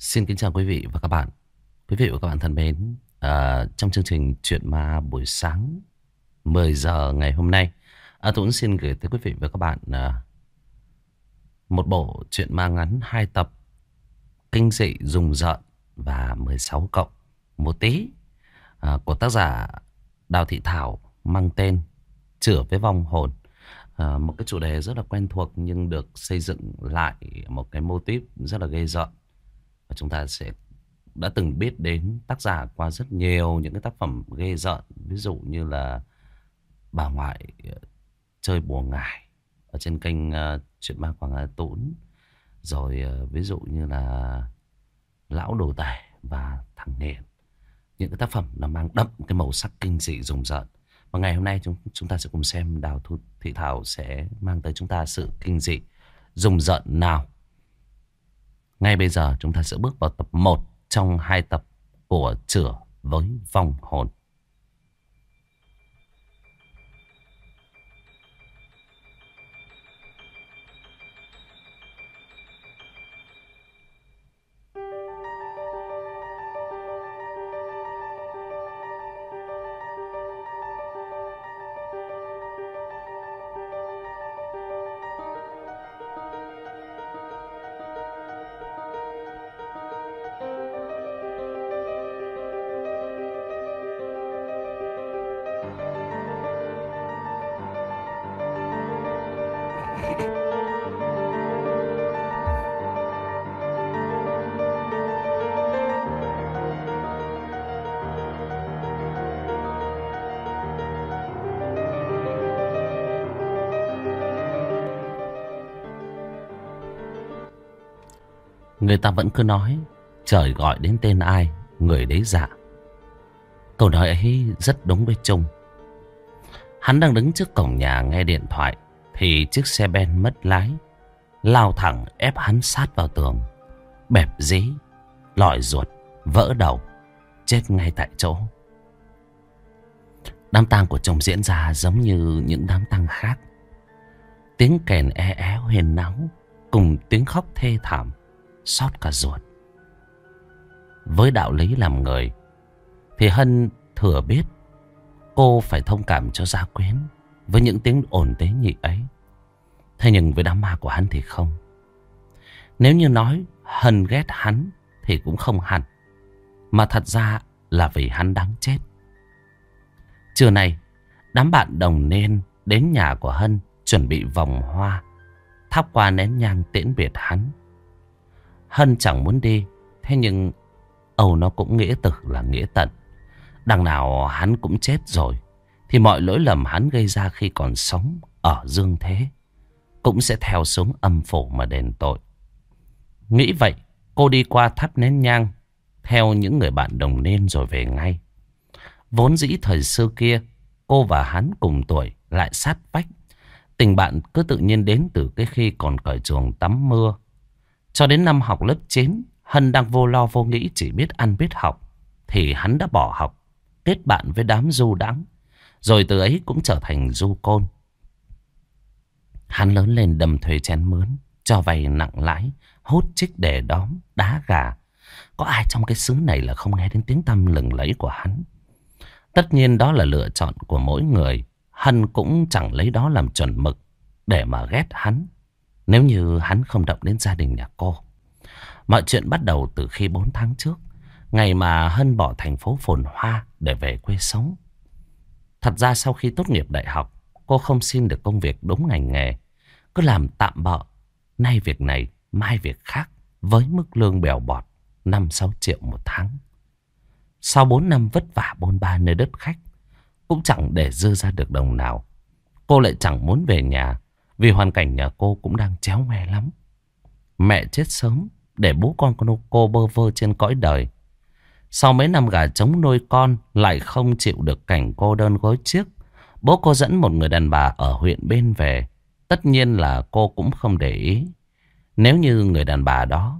Xin kính chào quý vị và các bạn. Quý vị và các bạn thân mến, trong chương trình Chuyện Ma buổi sáng 10 giờ ngày hôm nay, Tuấn xin gửi tới quý vị và các bạn một bộ truyện ma ngắn 2 tập kinh dị rùng rợn và 16 cộng một tí của tác giả Đào Thị Thảo mang tên Chửa với vong hồn. Một cái chủ đề rất là quen thuộc nhưng được xây dựng lại một cái mô típ rất là ghê rợn. Và chúng ta đã từng biết đến tác giả qua rất nhiều những cái tác phẩm ghê rợn. Ví dụ như là Bà Ngoại Chơi Bùa Ngải ở trên kênh Chuyện Ma Quảng Hà Tún. Rồi ví dụ như là Lão Đồ Tể và Thằng Nghiện. Những cái tác phẩm nó mang đậm cái màu sắc kinh dị rùng rợn. Và ngày hôm nay chúng ta sẽ cùng xem Đào Thị Thảo sẽ mang tới chúng ta sự kinh dị rùng rợn nào. Ngay bây giờ chúng ta sẽ bước vào tập 1 trong 2 tập của Chửa với vong hồn. Người ta vẫn cứ nói trời gọi đến tên ai người đấy dạ. Câu nói ấy rất đúng với Trung. Hắn đang đứng trước cổng nhà nghe điện thoại thì chiếc xe ben mất lái lao thẳng ép hắn sát vào tường, bẹp dí, lòi ruột, vỡ đầu, chết ngay tại chỗ. Đám tang của Trung diễn ra giống như những đám tang khác. Tiếng kèn é huyền náo cùng tiếng khóc thê thảm xót cả ruột. Với đạo lý làm người thì Hân thừa biết cô phải thông cảm cho Gia Quyến với những tiếng ồn tế nhị ấy. Thế nhưng với đám ma của hắn thì không. Nếu như nói Hân ghét hắn thì cũng không hẳn, mà thật ra là vì hắn đáng chết. Trưa nay đám bạn đồng nên đến nhà của Hân chuẩn bị vòng hoa, thắp qua nén nhang tiễn biệt hắn. Hân chẳng muốn đi, thế nhưng Âu nó cũng nghĩa tử là nghĩa tận. Đằng nào hắn cũng chết rồi thì mọi lỗi lầm hắn gây ra khi còn sống ở dương thế cũng sẽ theo xuống âm phủ mà đền tội. Nghĩ vậy, cô đi qua thắp nén nhang theo những người bạn đồng nên rồi về ngay. Vốn dĩ thời xưa kia cô và hắn cùng tuổi lại sát vách. Tình bạn cứ tự nhiên đến từ cái khi còn cởi chuồng tắm mưa. Cho đến năm học lớp 9, Hân đang vô lo vô nghĩ chỉ biết ăn biết học, thì hắn đã bỏ học, kết bạn với đám du đãng, rồi từ ấy cũng trở thành du côn. Hắn lớn lên đầm thuê chén mướn, cho vay nặng lãi, hút chích để đóm, đá gà. Có ai trong cái xứ này là không nghe đến tiếng tăm lừng lẫy của hắn. Tất nhiên đó là lựa chọn của mỗi người. Hân cũng chẳng lấy đó làm chuẩn mực để mà ghét hắn, nếu như hắn không động đến gia đình nhà cô. Mọi chuyện bắt đầu từ khi 4 tháng trước, ngày mà Hân bỏ thành phố phồn hoa để về quê sống. Thật ra sau khi tốt nghiệp đại học, cô không xin được công việc đúng ngành nghề, cứ làm tạm bợ, nay việc này, mai việc khác, với mức lương bèo bọt 5-6 triệu một tháng. Sau 4 năm vất vả bôn ba nơi đất khách, cũng chẳng để dư ra được đồng nào. Cô lại chẳng muốn về nhà, vì hoàn cảnh nhà cô cũng đang chéo ngoe lắm. Mẹ chết sớm để bố con cô bơ vơ trên cõi đời. Sau mấy năm gà trống nuôi con lại không chịu được cảnh cô đơn gối chiếc. Bố cô dẫn một người đàn bà ở huyện bên về. Tất nhiên là cô cũng không để ý. Nếu như người đàn bà đó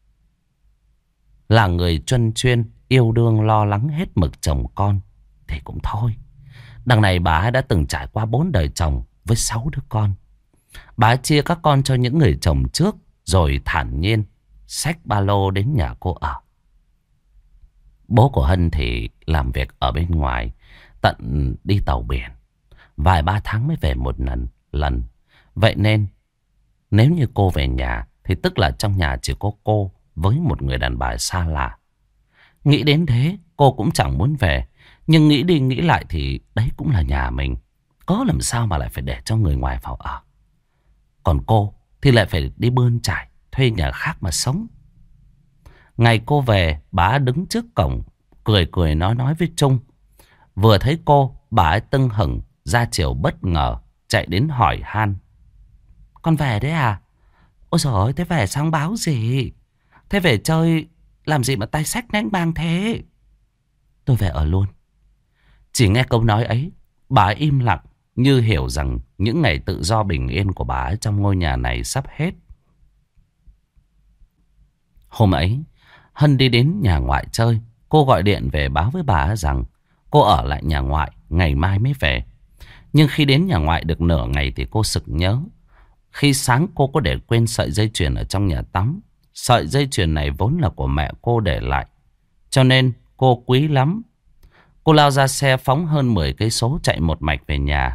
là người chuyên yêu đương lo lắng hết mực chồng con thì cũng thôi. Đằng này bà ấy đã từng trải qua 4 đời chồng với 6 đứa con. Bà ấy chia các con cho những người chồng trước rồi thản nhiên xách ba lô đến nhà cô ở. Bố của Hân thì làm việc ở bên ngoài, tận đi tàu biển. Vài ba tháng mới về một lần. Vậy nên nếu như cô về nhà thì tức là trong nhà chỉ có cô với một người đàn bà xa lạ. Nghĩ đến thế cô cũng chẳng muốn về. Nhưng nghĩ đi nghĩ lại thì đấy cũng là nhà mình. Có làm sao mà lại phải để cho người ngoài vào ở. Còn cô thì lại phải đi bươn trải, thuê nhà khác mà sống. Ngày cô về, bà đứng trước cổng, cười cười nói với Trung. Vừa thấy cô, bà ấy tưng hửng, ra chiều bất ngờ, chạy đến hỏi han. Con về đấy à? Ôi trời ơi, thế về sang báo gì? Thế về chơi, làm gì mà tay xách nánh bang thế? Tôi về ở luôn. Chỉ nghe câu nói ấy, bà ấy im lặng, như hiểu rằng những ngày tự do bình yên của bà ấy trong ngôi nhà này sắp hết. Hôm ấy, Hân đi đến nhà ngoại chơi. Cô gọi điện về báo với bà ấy rằng cô ở lại nhà ngoại, ngày mai mới về. Nhưng khi đến nhà ngoại được nửa ngày thì cô sực nhớ. Khi sáng cô có để quên sợi dây chuyền ở trong nhà tắm. Sợi dây chuyền này vốn là của mẹ cô để lại, cho nên cô quý lắm. Cô lao ra xe phóng hơn 10 cây số chạy một mạch về nhà.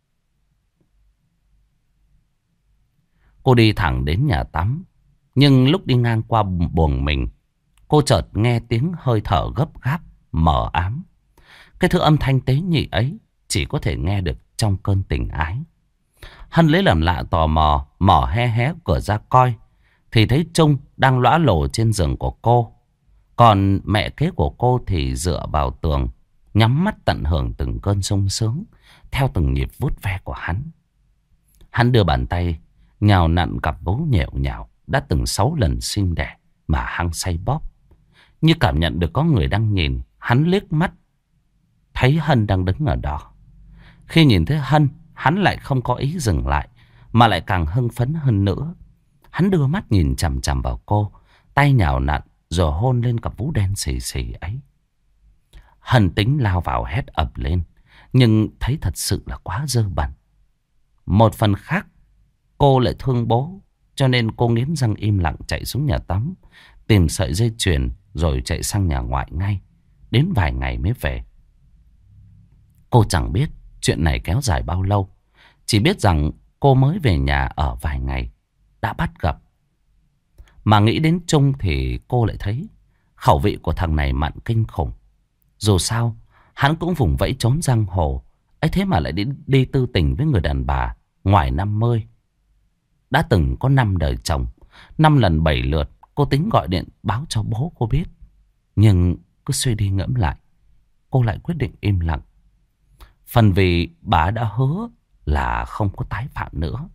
Cô đi thẳng đến nhà tắm. Nhưng lúc đi ngang qua buồng mình, cô chợt nghe tiếng hơi thở gấp gáp, mờ ám. Cái thứ âm thanh tế nhị ấy chỉ có thể nghe được trong cơn tình ái. Hân lấy làm lạ tò mò, mở hé cửa ra coi. Thì thấy Trung đang lõa lồ trên giường của cô. Còn mẹ kế của cô thì dựa vào tường, nhắm mắt tận hưởng từng cơn sung sướng theo từng nhịp vuốt ve của hắn. Hắn đưa bàn tay nhào nặn cặp vú nhẹo nhào đã từng 6 lần sinh đẻ mà hăng say bóp. Như cảm nhận được có người đang nhìn, hắn liếc mắt thấy Hân đang đứng ở đó. Khi nhìn thấy Hân, hắn lại không có ý dừng lại, mà lại càng hưng phấn hơn nữa. Hắn đưa mắt nhìn chằm chằm vào cô, tay nhào nặn rồi hôn lên cặp vú đen xì xì ấy. Hân tính lao vào hét ầm lên, nhưng thấy thật sự là quá dơ bẩn. Một phần khác, cô lại thương bố, cho nên cô nghiến răng im lặng chạy xuống nhà tắm, tìm sợi dây chuyền rồi chạy sang nhà ngoại ngay. Đến vài ngày mới về. Cô chẳng biết chuyện này kéo dài bao lâu, chỉ biết rằng cô mới về nhà ở vài ngày đã bắt gặp. Mà nghĩ đến Trung thì cô lại thấy khẩu vị của thằng này mặn kinh khủng. Dù sao hắn cũng vùng vẫy trốn giang hồ ấy, thế mà lại đi tư tình với người đàn bà ngoài 50. Đã từng có 5 đời chồng, 5 lần 7 lượt cô tính gọi điện báo cho bố cô biết. Nhưng cứ suy đi ngẫm lại, cô lại quyết định im lặng. Phần vì bà đã hứa là không có tái phạm nữa.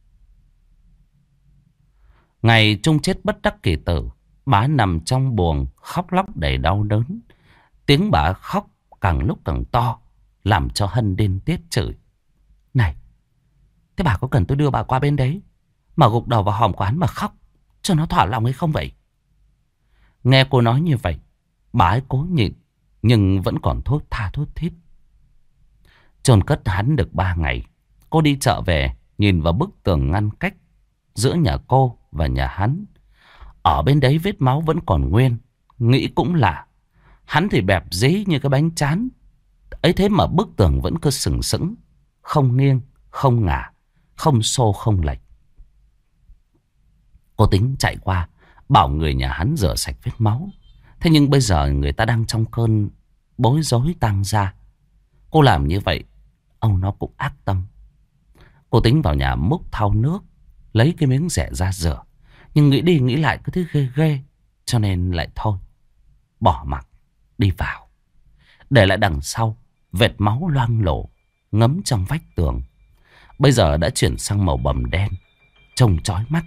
Ngày Trung chết bất đắc kỳ tử, bà nằm trong buồng khóc lóc đầy đau đớn. Tiếng bà khóc càng lúc càng to, làm cho Hân điên tiết chửi. Này, thế bà có cần tôi đưa bà qua bên đấy mà gục đầu vào hòm quán mà khóc cho nó thỏa lòng hay không vậy? Nghe cô nói như vậy, bà ấy cố nhịn nhưng vẫn còn thốt tha thốt thít. Chôn cất hắn được 3 ngày, cô đi chợ về, nhìn vào bức tường ngăn cách giữa nhà cô và nhà hắn. Ở bên đấy vết máu vẫn còn nguyên. Nghĩ cũng lạ, hắn thì bẹp dí như cái bánh tráng ấy, thế mà bức tường vẫn cứ sừng sững, không nghiêng, không ngả, không xô không lệch. Cô tính chạy qua bảo người nhà hắn rửa sạch vết máu. Thế nhưng bây giờ người ta đang trong cơn bối rối tang gia. Cô làm như vậy, ông nó cũng ác tâm. Cô tính vào nhà múc thau nước, lấy cái miếng rẻ ra rửa. Nhưng nghĩ đi nghĩ lại cứ thấy ghê ghê, cho nên lại thôi, bỏ mặc đi vào. Để lại đằng sau vệt máu loang lổ ngấm trong vách tường, bây giờ đã chuyển sang màu bầm đen, trông chói mắt.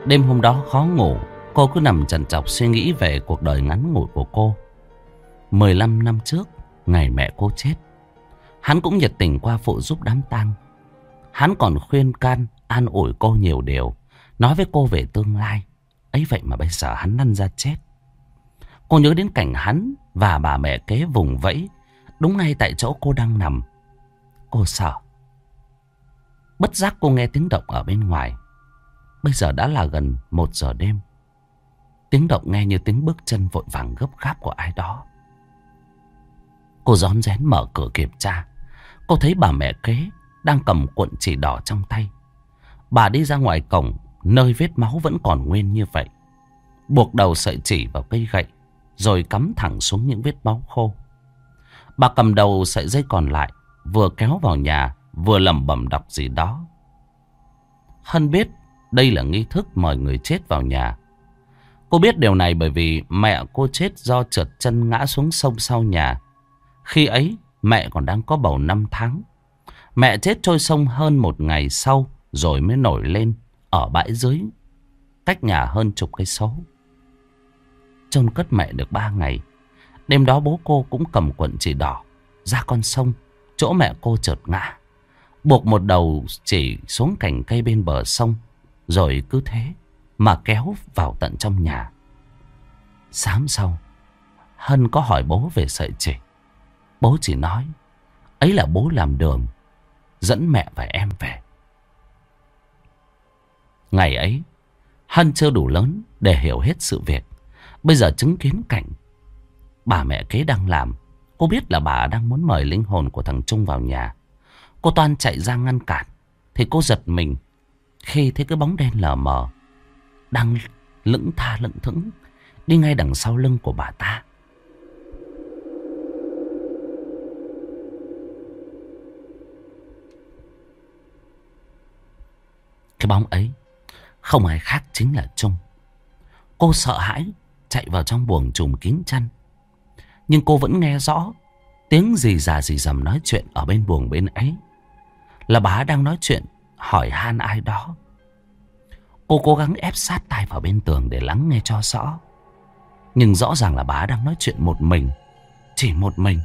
Đêm hôm đó khó ngủ, cô cứ nằm trằn trọc suy nghĩ về cuộc đời ngắn ngủi của cô. 15 năm trước, ngày mẹ cô chết, hắn cũng nhiệt tình qua phụ giúp đám tang. Hắn còn khuyên can, an ủi cô nhiều điều, nói với cô về tương lai. Ấy vậy mà bây giờ hắn lăn ra chết. Cô nhớ đến cảnh hắn và bà mẹ kế vùng vẫy đúng ngay tại chỗ cô đang nằm. Cô sợ. Bất giác cô nghe tiếng động ở bên ngoài. Bây giờ đã là gần 1 giờ đêm. Tiếng động nghe như tiếng bước chân vội vàng gấp gáp của ai đó. Cô rón rén mở cửa kiểm tra. Cô thấy bà mẹ kế đang cầm cuộn chỉ đỏ trong tay. Bà đi ra ngoài cổng, nơi vết máu vẫn còn nguyên như vậy. Buộc đầu sợi chỉ vào cây gậy, rồi cắm thẳng xuống những vết máu khô. Bà cầm đầu sợi dây còn lại, vừa kéo vào nhà, vừa lẩm bẩm đọc gì đó. Hân biết đây là nghi thức mời người chết vào nhà. Cô biết điều này bởi vì mẹ cô chết do trượt chân ngã xuống sông sau nhà. Khi ấy mẹ còn đang có bầu 5 tháng. Mẹ chết trôi sông hơn 1 ngày sau rồi mới nổi lên ở bãi dưới, cách nhà hơn chục cây số. Chôn cất mẹ được 3 ngày. Đêm đó bố cô cũng cầm cuộn chỉ đỏ ra con sông chỗ mẹ cô trượt ngã, buộc một đầu chỉ xuống cành cây bên bờ sông, rồi cứ thế mà kéo vào tận trong nhà. Sáng sau, Hân có hỏi bố về sợi chỉ. Bố chỉ nói ấy là bố làm đường dẫn mẹ và em về. Ngày ấy, Hân chưa đủ lớn để hiểu hết sự việc. Bây giờ chứng kiến cảnh bà mẹ kế đang làm, cô biết là bà đang muốn mời linh hồn của thằng Trung vào nhà. Cô toan chạy ra ngăn cản, thì cô giật mình khi thấy cái bóng đen lờ mờ đang lững tha lững thững đi ngay đằng sau lưng của bà ta. Cái bóng ấy không ai khác chính là Trung. Cô sợ hãi chạy vào trong buồng trùm kín chăn. Nhưng cô vẫn nghe rõ tiếng rì rà rì rầm nói chuyện ở bên buồng bên ấy. Là bà đang nói chuyện hỏi han ai đó. Cô cố gắng ép sát tai vào bên tường để lắng nghe cho rõ. Nhưng rõ ràng là bà đang nói chuyện một mình. Chỉ một mình.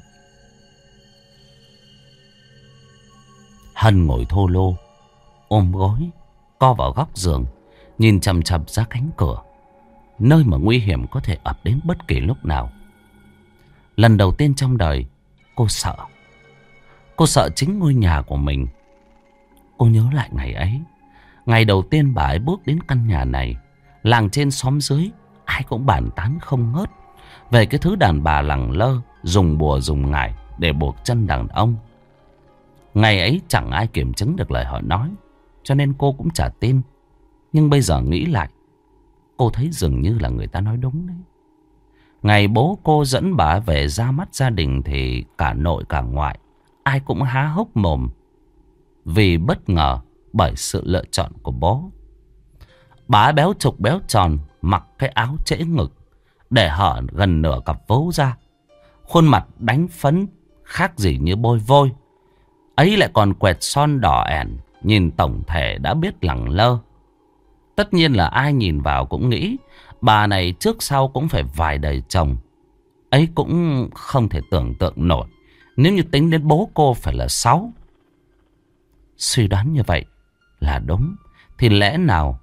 Hân ngồi thô lô, ôm gối, co vào góc giường, nhìn chằm chằm ra cánh cửa, nơi mà nguy hiểm có thể ập đến bất kỳ lúc nào. Lần đầu tiên trong đời, cô sợ. Cô sợ chính ngôi nhà của mình. Cô nhớ lại ngày ấy. Ngày đầu tiên bà ấy bước đến căn nhà này, làng trên xóm dưới ai cũng bàn tán không ngớt về cái thứ đàn bà lẳng lơ, dùng bùa dùng ngải để buộc chân đàn ông. Ngày ấy chẳng ai kiểm chứng được lời họ nói, cho nên cô cũng chả tin. Nhưng bây giờ nghĩ lại, cô thấy dường như là người ta nói đúng đấy. Ngày bố cô dẫn bà về ra mắt gia đình thì cả nội cả ngoại ai cũng há hốc mồm vì bất ngờ bởi sự lựa chọn của bố. Bà béo trục béo tròn, mặc cái áo trễ ngực để hở gần nửa cặp vú ra, khuôn mặt đánh phấn khác gì như bôi vôi. Ấy lại còn quẹt son đỏ ẻn, nhìn tổng thể đã biết lẳng lơ. Tất nhiên là ai nhìn vào cũng nghĩ bà này trước sau cũng phải vài đời chồng. Ấy cũng không thể tưởng tượng nổi nếu như tính đến bố cô phải là 6. Suy đoán như vậy là đúng, thì lẽ nào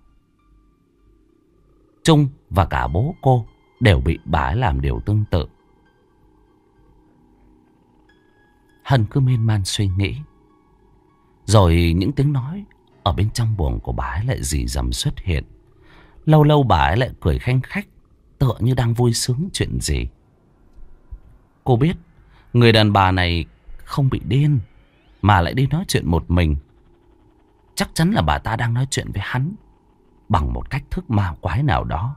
Trung và cả bố cô đều bị bà ấy làm điều tương tự. Hân cứ miên man suy nghĩ. Rồi những tiếng nói ở bên trong buồng của bà ấy lại rì rầm xuất hiện. Lâu lâu bà ấy lại cười khanh khách, tựa như đang vui sướng chuyện gì. Cô biết người đàn bà này không bị điên, mà lại đi nói chuyện một mình. Chắc chắn là bà ta đang nói chuyện với hắn bằng một cách thức ma quái nào đó.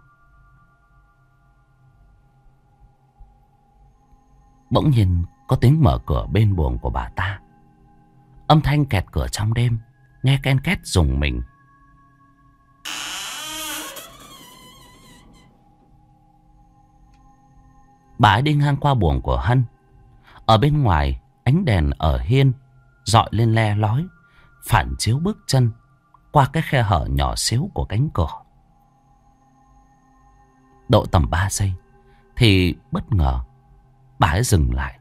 Bỗng nhiên có tiếng mở cửa bên buồng của bà ta. Âm thanh kẹt cửa trong đêm, nghe ken két rùng mình. Bà ấy đi ngang qua buồng của Hân. Ở bên ngoài, ánh đèn ở hiên dọi lên le lói, phản chiếu bước chân qua cái khe hở nhỏ xíu của cánh cửa. Độ tầm 3 giây thì bất ngờ bà ấy dừng lại.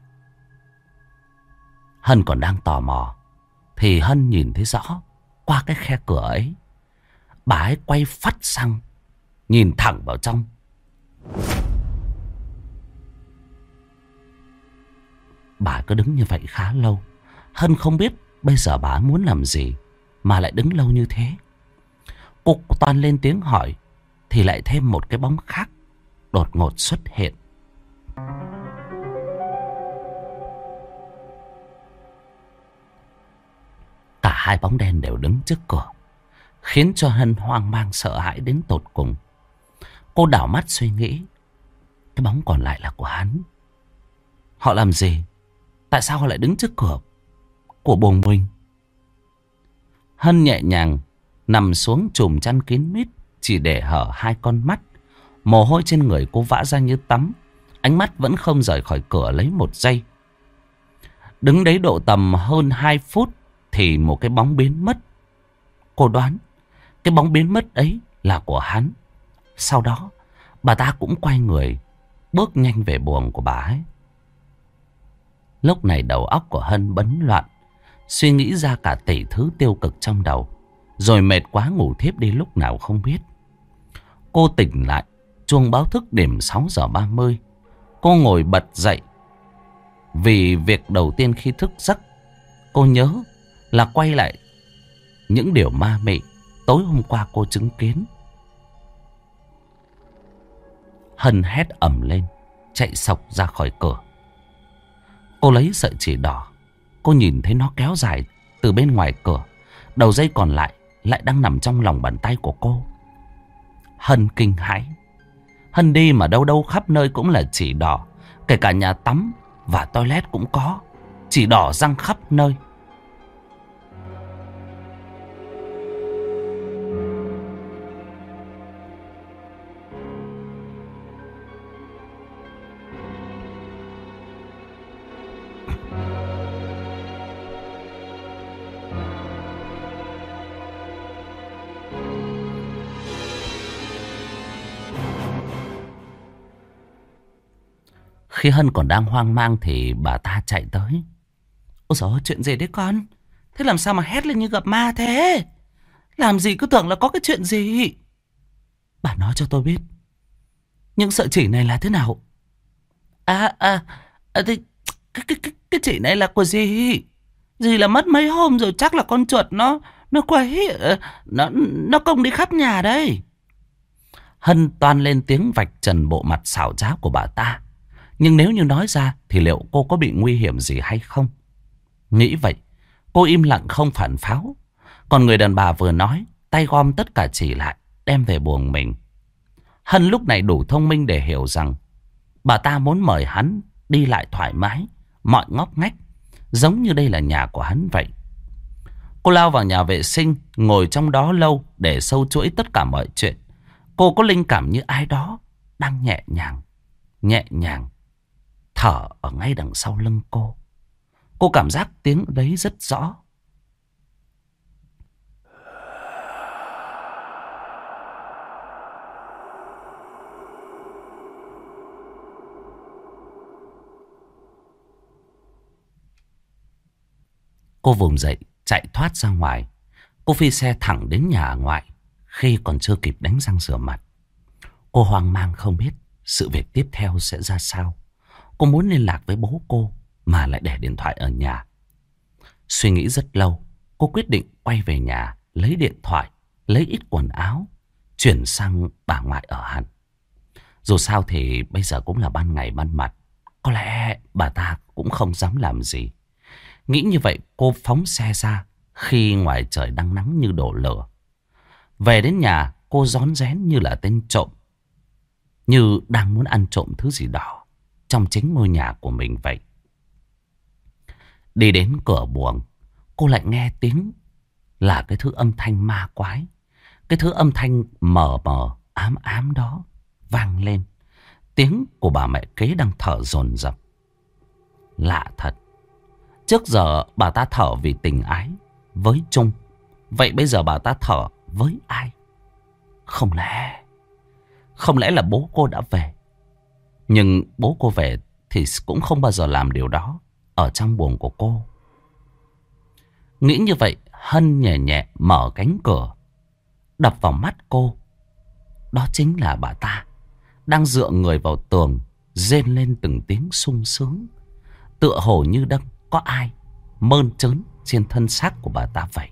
Hân còn đang tò mò thì Hân nhìn thấy rõ qua cái khe cửa ấy. Bà ấy quay phắt sang, nhìn thẳng vào trong. Bà cứ đứng như vậy khá lâu. Hân không biết bây giờ bà ấy muốn làm gì mà lại đứng lâu như thế. Cô toan lên tiếng hỏi thì lại thêm một cái bóng khác đột ngột xuất hiện. Cả hai bóng đen đều đứng trước cửa, khiến cho Hân hoang mang sợ hãi đến tột cùng. Cô đảo mắt suy nghĩ, cái bóng còn lại là của hắn. Họ làm gì? Tại sao họ lại đứng trước cửa của buồng mình? Hân nhẹ nhàng nằm xuống chùm chăn kín mít, chỉ để hở hai con mắt. Mồ hôi trên người cô vã ra như tắm. Ánh mắt vẫn không rời khỏi cửa lấy một giây. Đứng đấy độ tầm hơn 2 phút thì một cái bóng biến mất. Cô đoán cái bóng biến mất ấy là của hắn. Sau đó bà ta cũng quay người, bước nhanh về buồng của bà ấy. Lúc này đầu óc của Hân bấn loạn, suy nghĩ ra cả tỷ thứ tiêu cực trong đầu. Rồi mệt quá ngủ thiếp đi lúc nào không biết. Cô tỉnh lại, chuông báo thức điểm 6 giờ 30. Cô ngồi bật dậy. Vì việc đầu tiên khi thức giấc, cô nhớ là quay lại những điều ma mị tối hôm qua cô chứng kiến. Hân hét ầm lên, chạy xộc ra khỏi cửa. Cô lấy sợi chỉ đỏ. Cô nhìn thấy nó kéo dài từ bên ngoài cửa. Đầu dây còn lại đang nằm trong lòng bàn tay của cô. Hân kinh hãi. Hân đi mà đâu đâu khắp nơi cũng là chỉ đỏ. Kể cả nhà tắm và toilet cũng có chỉ đỏ răng khắp nơi. Khi Hân còn đang hoang mang thì bà ta chạy tới. Ôi dồi ôi, chuyện gì đấy con? Thế làm sao mà hét lên như gặp ma thế? Làm gì cứ tưởng là có cái chuyện gì? Bà nói cho tôi biết, những sợi chỉ này là thế nào? Thì cái chỉ này là của dì. Dì là mất mấy hôm rồi, chắc là con chuột nó quấy, nó công đi khắp nhà đây. Hân toan lên tiếng vạch trần bộ mặt xảo trá của bà ta. Nhưng nếu như nói ra thì liệu cô có bị nguy hiểm gì hay không? Nghĩ vậy, cô im lặng không phản pháo. Còn người đàn bà vừa nói, tay gom tất cả chỉ lại, đem về buồng mình. Hân lúc này đủ thông minh để hiểu rằng bà ta muốn mời hắn đi lại thoải mái, mọi ngóc ngách, giống như đây là nhà của hắn vậy. Cô lao vào nhà vệ sinh, ngồi trong đó lâu để sâu chuỗi tất cả mọi chuyện. Cô có linh cảm như ai đó đang nhẹ nhàng thở ở ngay đằng sau lưng cô. Cô cảm giác tiếng đấy rất rõ. Cô vùng dậy, chạy thoát ra ngoài. Cô phi xe thẳng đến nhà ngoại khi còn chưa kịp đánh răng rửa mặt. Cô hoang mang không biết sự việc tiếp theo sẽ ra sao. Cô muốn liên lạc với bố cô mà lại để điện thoại ở nhà. Suy nghĩ rất lâu, cô quyết định quay về nhà, lấy điện thoại, lấy ít quần áo, chuyển sang bà ngoại ở hẳn. Dù sao thì bây giờ cũng là ban ngày ban mặt, có lẽ bà ta cũng không dám làm gì. Nghĩ như vậy, cô phóng xe ra khi ngoài trời đang nắng như đổ lửa. Về đến nhà, cô rón rén như là tên trộm, như đang muốn ăn trộm thứ gì đó trong chính ngôi nhà của mình vậy. Đi đến cửa buồng, cô lại nghe tiếng là cái thứ âm thanh ma quái. Cái thứ âm thanh mờ mờ, ám ám đó vang lên. Tiếng của bà mẹ kế đang thở dồn dập. Lạ thật. Trước giờ bà ta thở vì tình ái với Trung. Vậy bây giờ bà ta thở với ai? Không Không lẽ là bố cô đã về? Nhưng bố cô về thì cũng không bao giờ làm điều đó ở trong buồng của cô. Nghĩ như vậy, Hân nhẹ nhẹ mở cánh cửa. Đập vào mắt cô, đó chính là bà ta đang dựa người vào tường, rên lên từng tiếng sung sướng, tựa hồ như đang có ai mơn trớn trên thân xác của bà ta vậy.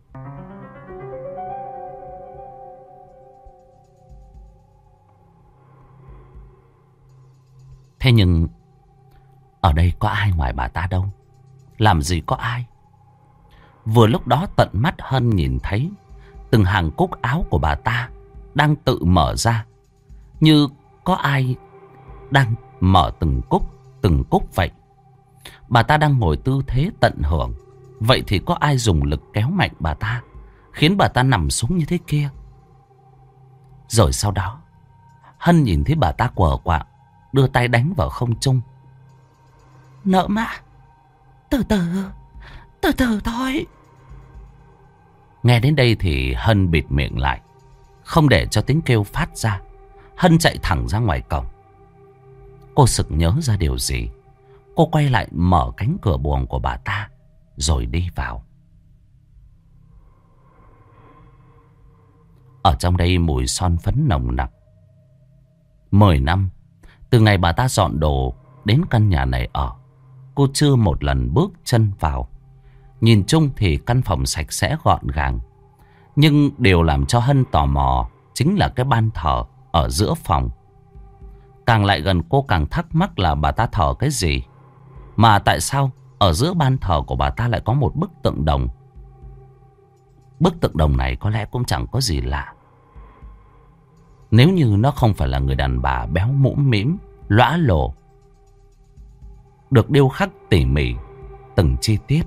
Thế nhưng ở đây có ai ngoài bà ta đâu? Làm gì có ai? Vừa lúc đó tận mắt Hân nhìn thấy từng hàng cúc áo của bà ta đang tự mở ra, như có ai đang mở từng cúc vậy. Bà ta đang ngồi tư thế tận hưởng. Vậy thì có ai dùng lực kéo mạnh bà ta, khiến bà ta nằm xuống như thế kia? Rồi sau đó, Hân nhìn thấy bà ta quờ quạng, đưa tay đánh vào không trung. Nỡ mà, từ từ thôi. Nghe đến đây thì Hân bịt miệng lại, không để cho tiếng kêu phát ra. Hân chạy thẳng ra ngoài cổng. Cô sực nhớ ra điều gì. Cô quay lại mở cánh cửa buồng của bà ta, rồi đi vào. Ở trong đây mùi son phấn nồng nặc. 10 năm, từ ngày bà ta dọn đồ đến căn nhà này ở, cô chưa một lần bước chân vào. Nhìn chung thì căn phòng sạch sẽ gọn gàng. Nhưng điều làm cho Hân tò mò chính là cái ban thờ ở giữa phòng. Càng lại gần cô càng thắc mắc là bà ta thờ cái gì. Mà tại sao ở giữa ban thờ của bà ta lại có một bức tượng đồng? Bức tượng đồng này có lẽ cũng chẳng có gì lạ. Nếu như nó không phải là người đàn bà béo mũm mĩm, lõa lồ, được điêu khắc tỉ mỉ từng chi tiết.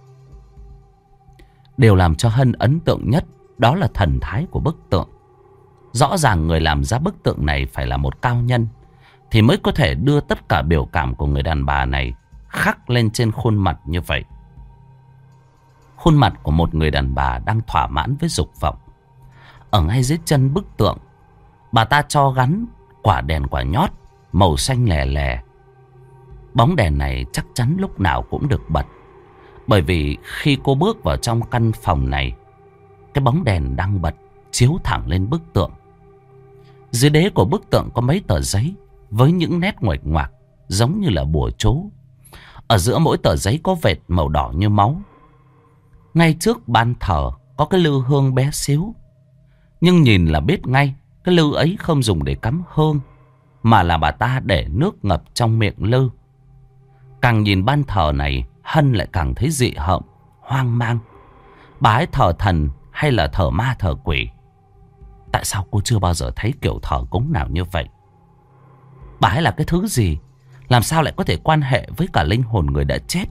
Điều làm cho Hân ấn tượng nhất đó là thần thái của bức tượng. Rõ ràng người làm ra bức tượng này phải là một cao nhân, thì mới có thể đưa tất cả biểu cảm của người đàn bà này khắc lên trên khuôn mặt như vậy. Khuôn mặt của một người đàn bà đang thỏa mãn với dục vọng. Ở ngay dưới chân bức tượng, bà ta cho gắn quả đèn quả nhót màu xanh lè lè. Bóng đèn này chắc chắn lúc nào cũng được bật, bởi vì khi cô bước vào trong căn phòng này, cái bóng đèn đang bật chiếu thẳng lên bức tượng. Dưới đế của bức tượng có mấy tờ giấy với những nét nguệch ngoạc giống như là bùa chú. Ở giữa mỗi tờ giấy có vệt màu đỏ như máu. Ngay trước ban thờ có cái lư hương bé xíu, nhưng nhìn là biết ngay cái lư ấy không dùng để cắm hương, mà là bà ta để nước ngập trong miệng lư. Càng nhìn ban thờ này, Hân lại càng thấy dị hợm, hoang mang. Bà ấy thờ thần hay là thờ ma thờ quỷ? Tại sao cô chưa bao giờ thấy kiểu thờ cúng nào như vậy? Bà ấy là cái thứ gì? Làm sao lại có thể quan hệ với cả linh hồn người đã chết?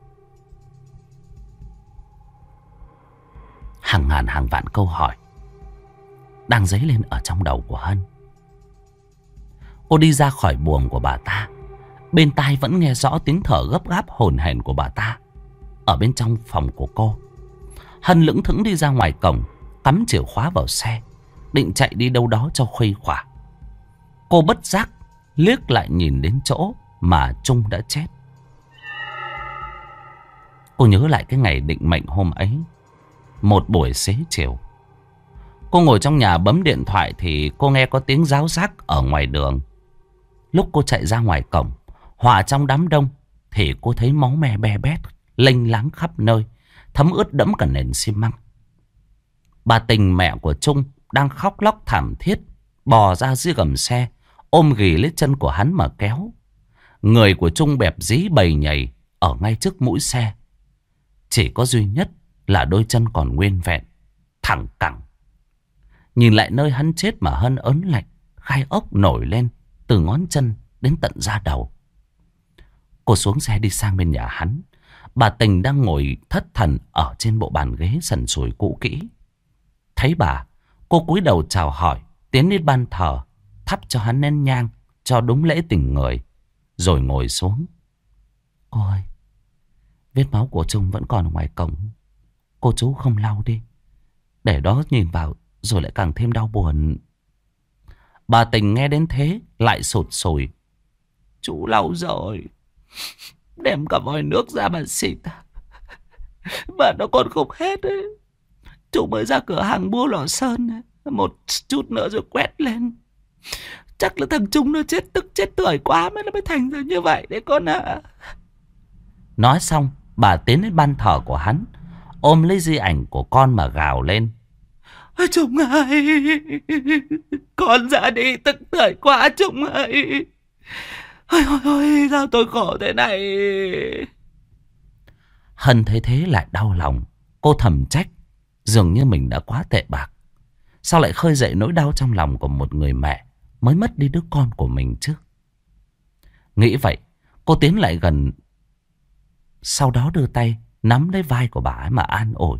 Hàng ngàn hàng vạn câu hỏi đang dấy lên ở trong đầu của Hân. Cô đi ra khỏi buồng của bà ta, bên tai vẫn nghe rõ tiếng thở gấp gáp hổn hển của bà ta. Ở bên trong phòng của cô, Hân lững thững đi ra ngoài cổng, cắm chìa khóa vào xe, định chạy đi đâu đó cho khuây khỏa. Cô bất giác liếc lại nhìn đến chỗ mà Trung đã chết. Cô nhớ lại cái ngày định mệnh hôm ấy, một buổi xế chiều. Cô ngồi trong nhà bấm điện thoại thì cô nghe có tiếng ráo rác ở ngoài đường. Lúc cô chạy ra ngoài cổng, hòa trong đám đông, thì cô thấy máu me be bét lênh láng khắp nơi, thấm ướt đẫm cả nền xi măng. Bà Tình, mẹ của Trung, đang khóc lóc thảm thiết, bò ra dưới gầm xe, ôm ghì lấy chân của hắn mà kéo. Người của Trung bẹp dí bầy nhầy ở ngay trước mũi xe. Chỉ có duy nhất là đôi chân còn nguyên vẹn, thẳng cẳng. Nhìn lại nơi hắn chết mà Hân ớn lạnh, gai ốc nổi lên từ ngón chân đến tận da đầu. Cô xuống xe đi sang bên nhà hắn. Bà Tình đang ngồi thất thần ở trên bộ bàn ghế sần sùi cũ kỹ. Thấy bà, cô cúi đầu chào hỏi, tiến đến ban thờ, thắp cho hắn nén nhang cho đúng lễ tình người, rồi ngồi xuống. Cô ơi, vết máu của Trung vẫn còn ở ngoài cổng. Cô chú không lau đi, để đó nhìn vào rồi lại càng thêm đau buồn. Bà Tình nghe đến thế lại sụt sùi. Chú lau rồi, đem cả vòi nước ra mà xịt, mà nó còn không hết ấy. Chú mới ra cửa hàng mua lò sơn ấy. Một chút nữa rồi quét lên. Chắc là thằng Trung nó chết tức chết tưởi quá mới nó mới thành ra như vậy đấy con ạ. Nói xong bà tiến đến ban thờ của hắn, ôm lấy di ảnh của con mà gào lên. Trung ơi, con ra đi tức tưởi quá Trung ơi. Ôi ôi ôi, sao tôi khổ thế này. Hân thấy thế lại đau lòng. Cô thầm trách, dường như mình đã quá tệ bạc. Sao lại khơi dậy nỗi đau trong lòng của một người mẹ mới mất đi đứa con của mình chứ? Nghĩ vậy, cô tiến lại gần, sau đó đưa tay nắm lấy vai của bà ấy mà an ủi.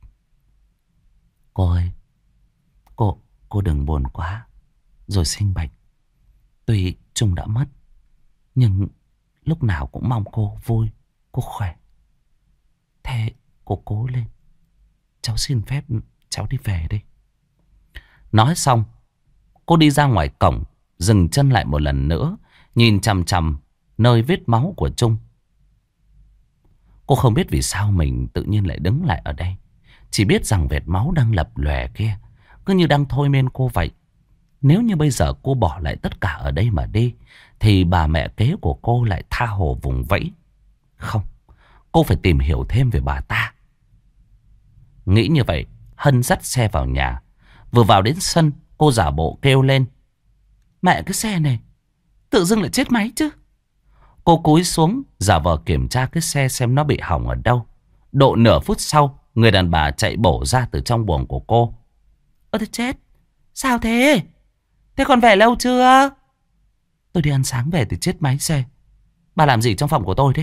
Cô ơi, cô đừng buồn quá. Rồi sinh bệnh, tuy Trung đã mất, nhưng lúc nào cũng mong cô vui, cô khỏe. Thế cô cố lên. Cháu xin phép cháu đi về đi. Nói xong, cô đi ra ngoài cổng, dừng chân lại một lần nữa, nhìn chằm chằm nơi vết máu của Trung. Cô không biết vì sao mình tự nhiên lại đứng lại ở đây. Chỉ biết rằng vệt máu đang lập lòe kia cứ như đang thôi miên cô vậy. Nếu như bây giờ cô bỏ lại tất cả ở đây mà đi, thì bà mẹ kế của cô lại tha hồ vùng vẫy. Không, cô phải tìm hiểu thêm về bà ta. Nghĩ như vậy, Hân dắt xe vào nhà. Vừa vào đến sân, cô giả bộ kêu lên. Mẹ, cái xe này tự dưng lại chết máy chứ. Cô cúi xuống giả vờ kiểm tra cái xe xem nó bị hỏng ở đâu. Độ nửa phút sau, người đàn bà chạy bổ ra từ trong buồng của cô. Ơ thế chết, sao thế? Thế còn về lâu chưa? Tôi đi ăn sáng về thì chết máy xe. Bà làm gì trong phòng của tôi thế?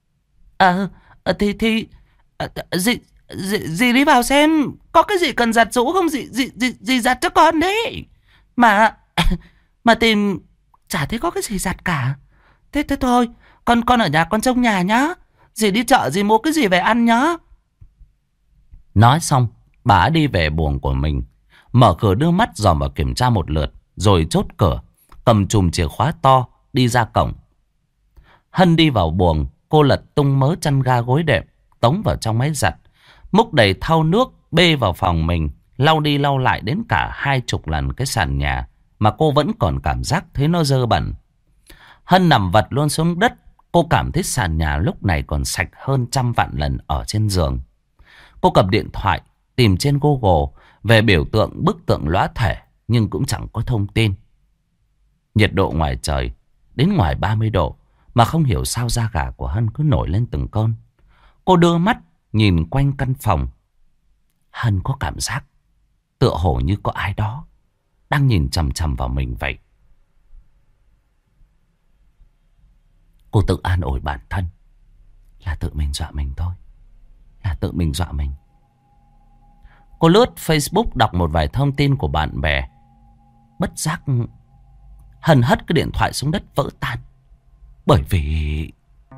Dì đi vào xem có cái gì cần giặt giũ không, dì giặt cho con đấy. Mà tìm chả thấy có cái gì giặt cả. Thế thôi, con ở nhà con trông nhà nhá. Dì đi chợ dì mua cái gì về ăn nhá. Nói xong, bà đi về buồng của mình, mở cửa đưa mắt dòm vào kiểm tra một lượt, rồi chốt cửa, cầm chùm chìa khóa to đi ra cổng. Hân đi vào buồng, cô lật tung mớ chăn ga gối đệm, tống vào trong máy giặt, múc đầy thau nước bê vào phòng mình, lau đi lau lại đến cả 20 lần cái sàn nhà mà cô vẫn còn cảm giác thấy nó dơ bẩn. Hân nằm vật luôn xuống đất. Cô cảm thấy sàn nhà lúc này còn sạch hơn 100 vạn lần ở trên giường. Cô cầm điện thoại tìm trên Google về biểu tượng bức tượng lõa thể, nhưng cũng chẳng có thông tin. Nhiệt độ ngoài trời đến ngoài 30 độ mà không hiểu sao da gà của Hân cứ nổi lên từng cơn. Cô đưa mắt nhìn quanh căn phòng. Hân có cảm giác tựa hồ như có ai đó đang nhìn chằm chằm vào mình vậy. Cô tự an ủi bản thân là tự mình dọa mình thôi, là tự mình dọa mình. Cô lướt Facebook đọc một vài thông tin của bạn bè. Bất giác Hân hất cái điện thoại xuống đất vỡ tan. Bởi vì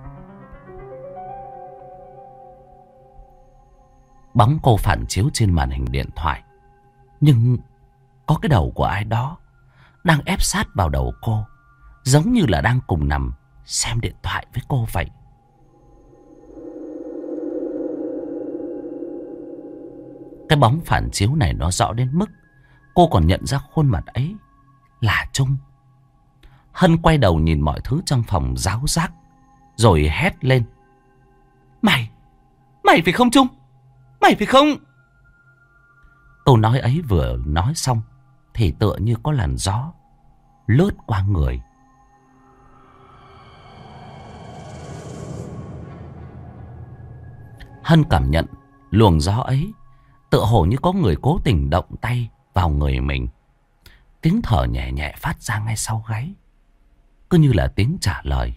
bóng cô phản chiếu trên màn hình điện thoại, nhưng có cái đầu của ai đó đang ép sát vào đầu cô, giống như là đang cùng nằm xem điện thoại với cô vậy. Cái bóng phản chiếu này nó rõ đến mức cô còn nhận ra khuôn mặt ấy là Trung. Hân quay đầu nhìn mọi thứ trong phòng ráo rác, rồi hét lên. Mày phải không Trung? Mày phải không? Câu nói ấy vừa nói xong thì tựa như có làn gió lướt qua người. Hân cảm nhận luồng gió ấy tựa hồ như có người cố tình động tay vào người mình. Tiếng thở nhẹ nhẹ phát ra ngay sau gáy, cứ như là tiếng trả lời.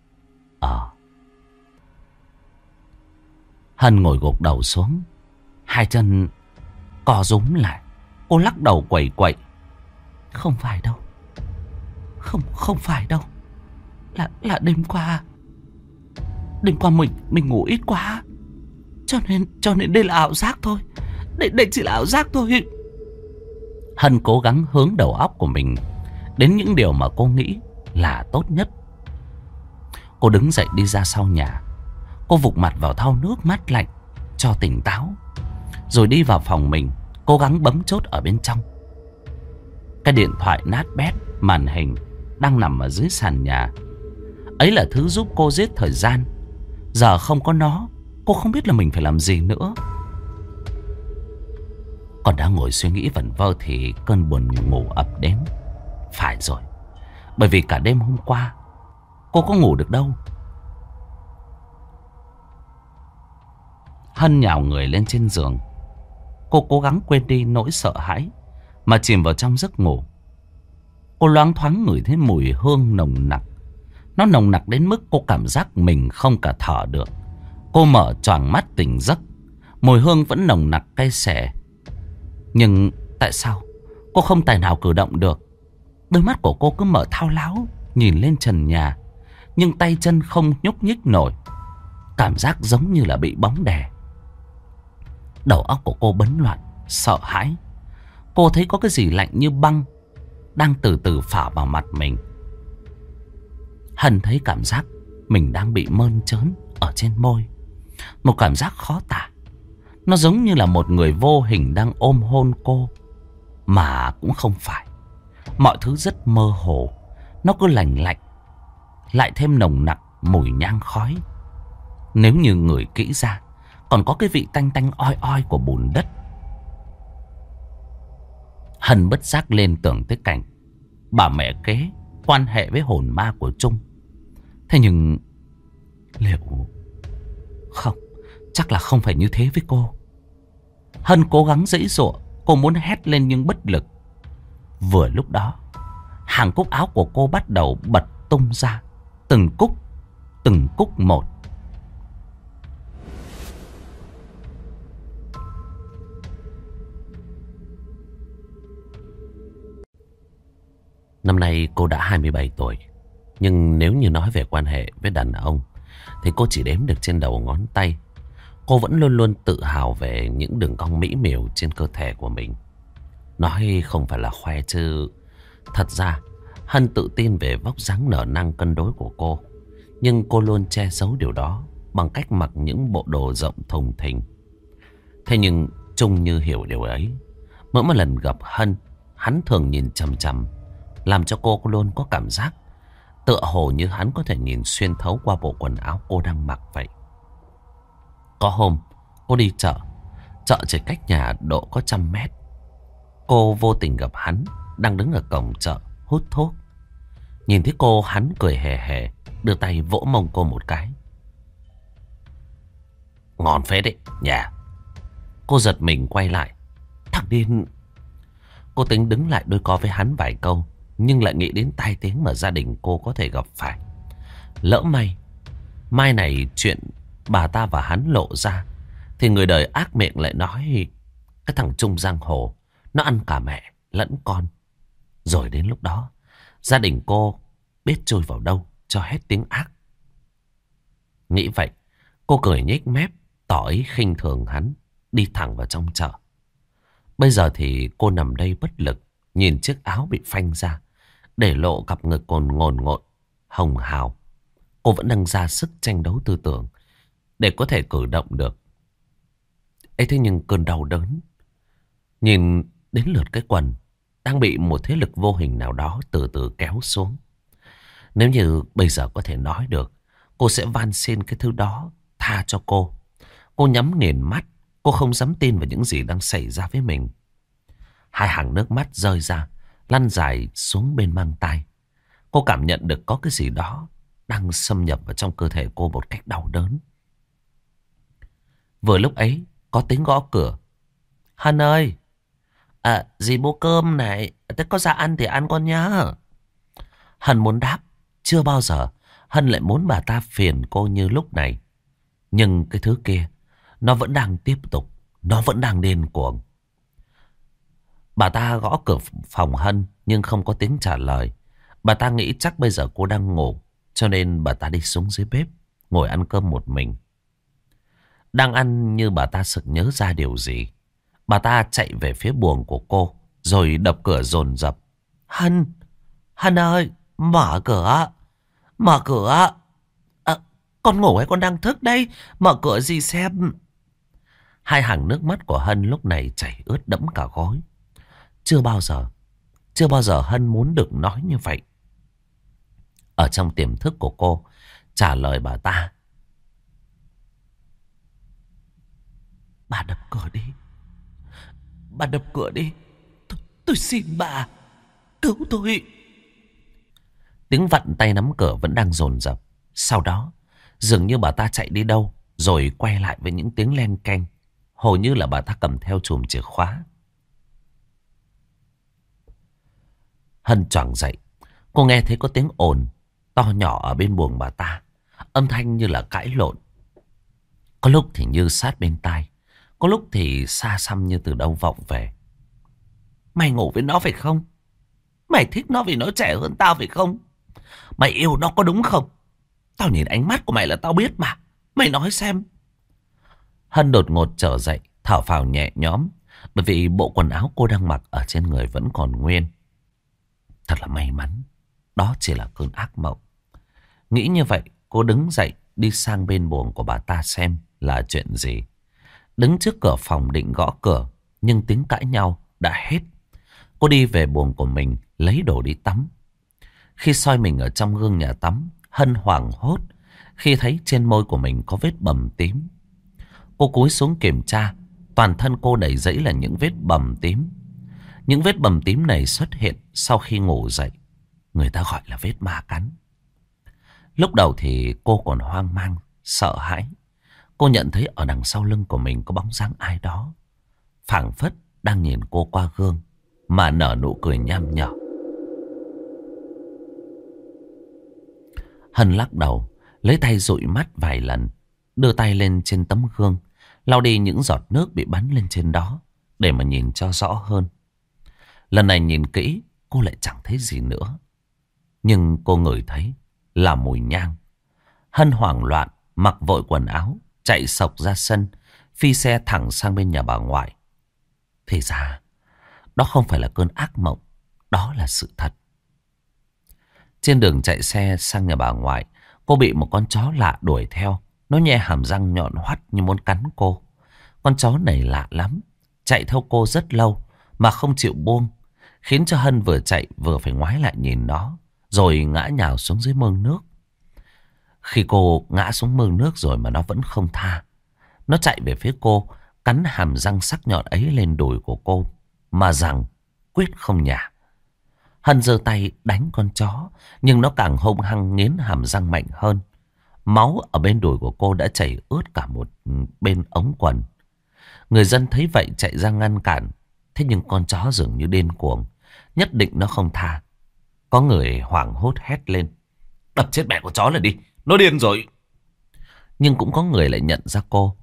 Hân ngồi gục đầu xuống, hai chân co rúm lại. Cô lắc đầu quẩy quậy. Không phải đâu. Không phải đâu. Là đêm qua mình ngủ ít quá. Cho nên đây là ảo giác thôi. Đây chỉ là ảo giác thôi. Hân cố gắng hướng đầu óc của mình đến những điều mà cô nghĩ là tốt nhất. Cô đứng dậy đi ra sau nhà. Cô vụt mặt vào thau nước mát lạnh cho tỉnh táo, rồi đi vào phòng mình, cố gắng bấm chốt ở bên trong. Cái điện thoại nát bét, màn hình đang nằm ở dưới sàn nhà. Ấy là thứ giúp cô giết thời gian. Giờ không có nó, cô không biết là mình phải làm gì nữa. Còn đang ngồi suy nghĩ vẩn vơ thì cơn buồn ngủ ập đến. Phải rồi, bởi vì cả đêm hôm qua cô có ngủ được đâu. Hân nhào người lên trên giường. Cô cố gắng quên đi nỗi sợ hãi mà chìm vào trong giấc ngủ. Cô loáng thoáng ngửi thấy mùi hương nồng nặc. Nó nồng nặc đến mức cô cảm giác mình không cả thở được. Cô mở choàng mắt tỉnh giấc. Mùi hương vẫn nồng nặc cay xè. Nhưng tại sao cô không tài nào cử động được? Đôi mắt của cô cứ mở thao láo nhìn lên trần nhà, nhưng tay chân không nhúc nhích nổi. Cảm giác giống như là bị bóng đè. Đầu óc của cô bấn loạn, sợ hãi. Cô thấy có cái gì lạnh như băng đang từ từ phả vào mặt mình. Hân thấy cảm giác mình đang bị mơn trớn ở trên môi. Một cảm giác khó tả. Nó giống như là một người vô hình đang ôm hôn cô, mà cũng không phải. Mọi thứ rất mơ hồ. Nó cứ lành lạnh, lại thêm nồng nặc mùi nhang khói. Nếu như ngửi kỹ ra, còn có cái vị tanh tanh oi oi của bùn đất. Hân bất giác lên tưởng tới cảnh bà mẹ kế quan hệ với hồn ma của Trung. Thế nhưng liệu... Không, chắc là không phải như thế với cô. Hân cố gắng giãy giụa. Cô muốn hét lên nhưng bất lực. Vừa lúc đó, hàng cúc áo của cô bắt đầu bật tung ra. Từng cúc một. Năm nay cô đã 27 tuổi. Nhưng nếu như nói về quan hệ với đàn ông thì cô chỉ đếm được trên đầu ngón tay. Cô vẫn luôn luôn tự hào về những đường cong mỹ miều trên cơ thể của mình. Nói không phải là khoe chứ thật ra Hân tự tin về vóc dáng nở nang cân đối của cô. Nhưng cô luôn che giấu điều đó bằng cách mặc những bộ đồ rộng thùng thình. Thế nhưng Trung như hiểu điều ấy. Mỗi một lần gặp Hân, hắn thường nhìn chằm chằm, làm cho cô luôn có cảm giác tựa hồ như hắn có thể nhìn xuyên thấu qua bộ quần áo cô đang mặc vậy. Có hôm cô đi chợ. Chợ chỉ cách nhà độ có 100 mét. Cô vô tình gặp hắn đang đứng ở cổng chợ hút thuốc. Nhìn thấy cô, hắn cười hề hề, đưa tay vỗ mông cô một cái. Ngon phết đấy nhà. Cô giật mình quay lại. Thằng điên. Cô tính đứng lại đôi co với hắn vài câu, nhưng lại nghĩ đến tai tiếng mà gia đình cô có thể gặp phải. Lỡ mai này chuyện bà ta và hắn lộ ra, thì người đời ác miệng lại nói cái thằng Trung giang hồ nó ăn cả mẹ lẫn con. Rồi đến lúc đó gia đình cô biết trôi vào đâu cho hết tiếng ác. Nghĩ vậy, cô cười nhếch mép, tỏ ý khinh thường hắn, đi thẳng vào trong chợ. Bây giờ thì cô nằm đây bất lực, nhìn chiếc áo bị phanh ra, để lộ cặp ngực còn ngồn ngộn, hồng hào. Cô vẫn đang ra sức tranh đấu tư tưởng để có thể cử động được. Ấy thế nhưng cơn đau đớn nhìn đến lượt cái quần đang bị một thế lực vô hình nào đó từ từ kéo xuống. Nếu như bây giờ có thể nói được, cô sẽ van xin cái thứ đó tha cho cô. Cô nhắm nghiền mắt, cô không dám tin vào những gì đang xảy ra với mình. Hai hàng nước mắt rơi ra, lăn dài xuống bên mang tay. Cô cảm nhận được có cái gì đó đang xâm nhập vào trong cơ thể cô một cách đau đớn. Vừa lúc ấy, có tiếng gõ cửa. Hân ơi! Dì mua cơm này, thế có ra ăn thì ăn con nhá. Hân muốn đáp. Chưa bao giờ Hân lại muốn bà ta phiền cô như lúc này. Nhưng cái thứ kia, nó vẫn đang tiếp tục, nó vẫn đang điên cuồng. Bà ta gõ cửa phòng Hân nhưng không có tiếng trả lời. Bà ta nghĩ chắc bây giờ cô đang ngủ, cho nên bà ta đi xuống dưới bếp, ngồi ăn cơm một mình. Đang ăn như bà ta sực nhớ ra điều gì. Bà ta chạy về phía buồng của cô, rồi đập cửa dồn dập. Hân! Hân ơi, mở cửa, mở cửa. À, con ngủ hay con đang thức đây? Mở cửa gì xem. Hai hàng nước mắt của Hân lúc này chảy ướt đẫm cả gối. Chưa bao giờ, chưa bao giờ Hân muốn được nói như vậy. Ở trong tiềm thức của cô trả lời bà ta. Bà đập cửa đi. Bà đập cửa đi. Tôi xin bà. Cứu tôi. Tiếng vặn tay nắm cửa vẫn đang dồn dập. Sau đó dường như bà ta chạy đi đâu, rồi quay lại với những tiếng len keng. Hầu như là bà ta cầm theo chùm chìa khóa. Hân choàng dậy. Cô nghe thấy có tiếng ồn to nhỏ ở bên buồng bà ta. Âm thanh như là cãi lộn. Có lúc thì như sát bên tai, có lúc thì xa xăm như từ đâu vọng về. Mày ngủ với nó phải không? Mày thích nó vì nó trẻ hơn tao phải không? Mày yêu nó có đúng không? Tao nhìn ánh mắt của mày là tao biết mà. Mày nói xem. Hân đột ngột trở dậy, thở phào nhẹ nhõm, bởi vì bộ quần áo cô đang mặc ở trên người vẫn còn nguyên. Thật là may mắn, đó chỉ là cơn ác mộng. Nghĩ như vậy, cô đứng dậy đi sang bên buồng của bà ta xem là chuyện gì. Đứng trước cửa phòng định gõ cửa, nhưng tiếng cãi nhau đã hết. Cô đi về buồng của mình, lấy đồ đi tắm. Khi soi mình ở trong gương nhà tắm, Hân hoảng hốt khi thấy trên môi của mình có vết bầm tím. Cô cúi xuống kiểm tra, toàn thân cô đầy rẫy là những vết bầm tím. Những vết bầm tím này xuất hiện sau khi ngủ dậy. Người ta gọi là vết ma cắn. Lúc đầu thì cô còn hoang mang, sợ hãi. Cô nhận thấy ở đằng sau lưng của mình có bóng dáng ai đó, phảng phất đang nhìn cô qua gương mà nở nụ cười nham nhở. Hân lắc đầu, lấy tay dụi mắt vài lần, đưa tay lên trên tấm gương, lau đi những giọt nước bị bắn lên trên đó để mà nhìn cho rõ hơn. Lần này nhìn kỹ, cô lại chẳng thấy gì nữa. Nhưng cô ngửi thấy là mùi nhang. Hân hoảng loạn, mặc vội quần áo, chạy xộc ra sân, phi xe thẳng sang bên nhà bà ngoại. Thì ra, đó không phải là cơn ác mộng, đó là sự thật. Trên đường chạy xe sang nhà bà ngoại, cô bị một con chó lạ đuổi theo. Nó nhe hàm răng nhọn hoắt như muốn cắn cô. Con chó này lạ lắm, chạy theo cô rất lâu mà không chịu buông, khiến cho Hân vừa chạy vừa phải ngoái lại nhìn nó, rồi ngã nhào xuống dưới mương nước. Khi cô ngã xuống mương nước rồi mà nó vẫn không tha. Nó chạy về phía cô, cắn hàm răng sắc nhọn ấy lên đùi của cô, mà rằng quyết không nhả. Hân giơ tay đánh con chó, nhưng nó càng hung hăng nghiến hàm răng mạnh hơn. Máu ở bên đùi của cô đã chảy ướt cả một bên ống quần. Người dân thấy vậy chạy ra ngăn cản. Thế nhưng con chó dường như điên cuồng, nhất định nó không tha. Có người hoảng hốt hét lên: đập chết mẹ của chó là đi, nó điên rồi. Nhưng cũng có người lại nhận ra cô.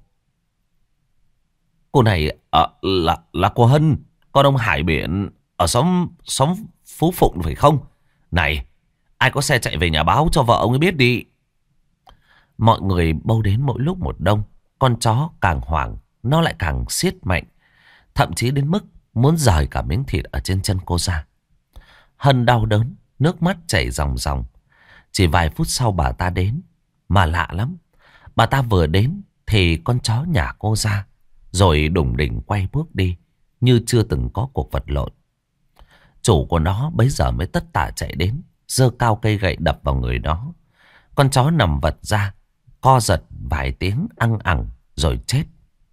Cô này là cô Hân, con ông Hải Biển ở xóm Phú Phụng phải không? Này, ai có xe chạy về nhà báo cho vợ ông ấy biết đi. Mọi người bâu đến mỗi lúc một đông. Con chó càng hoảng, nó lại càng siết mạnh, thậm chí đến mức muốn rời cả miếng thịt ở trên chân cô ra. Hân đau đớn, nước mắt chảy ròng ròng. Chỉ vài phút sau bà ta đến. Mà lạ lắm, bà ta vừa đến thì con chó nhả cô ra, rồi đủng đỉnh quay bước đi như chưa từng có cuộc vật lộn. Chủ của nó bấy giờ mới tất tả chạy đến, giơ cao cây gậy đập vào người nó. Con chó nằm vật ra, co giật vài tiếng ăng ẳng rồi chết.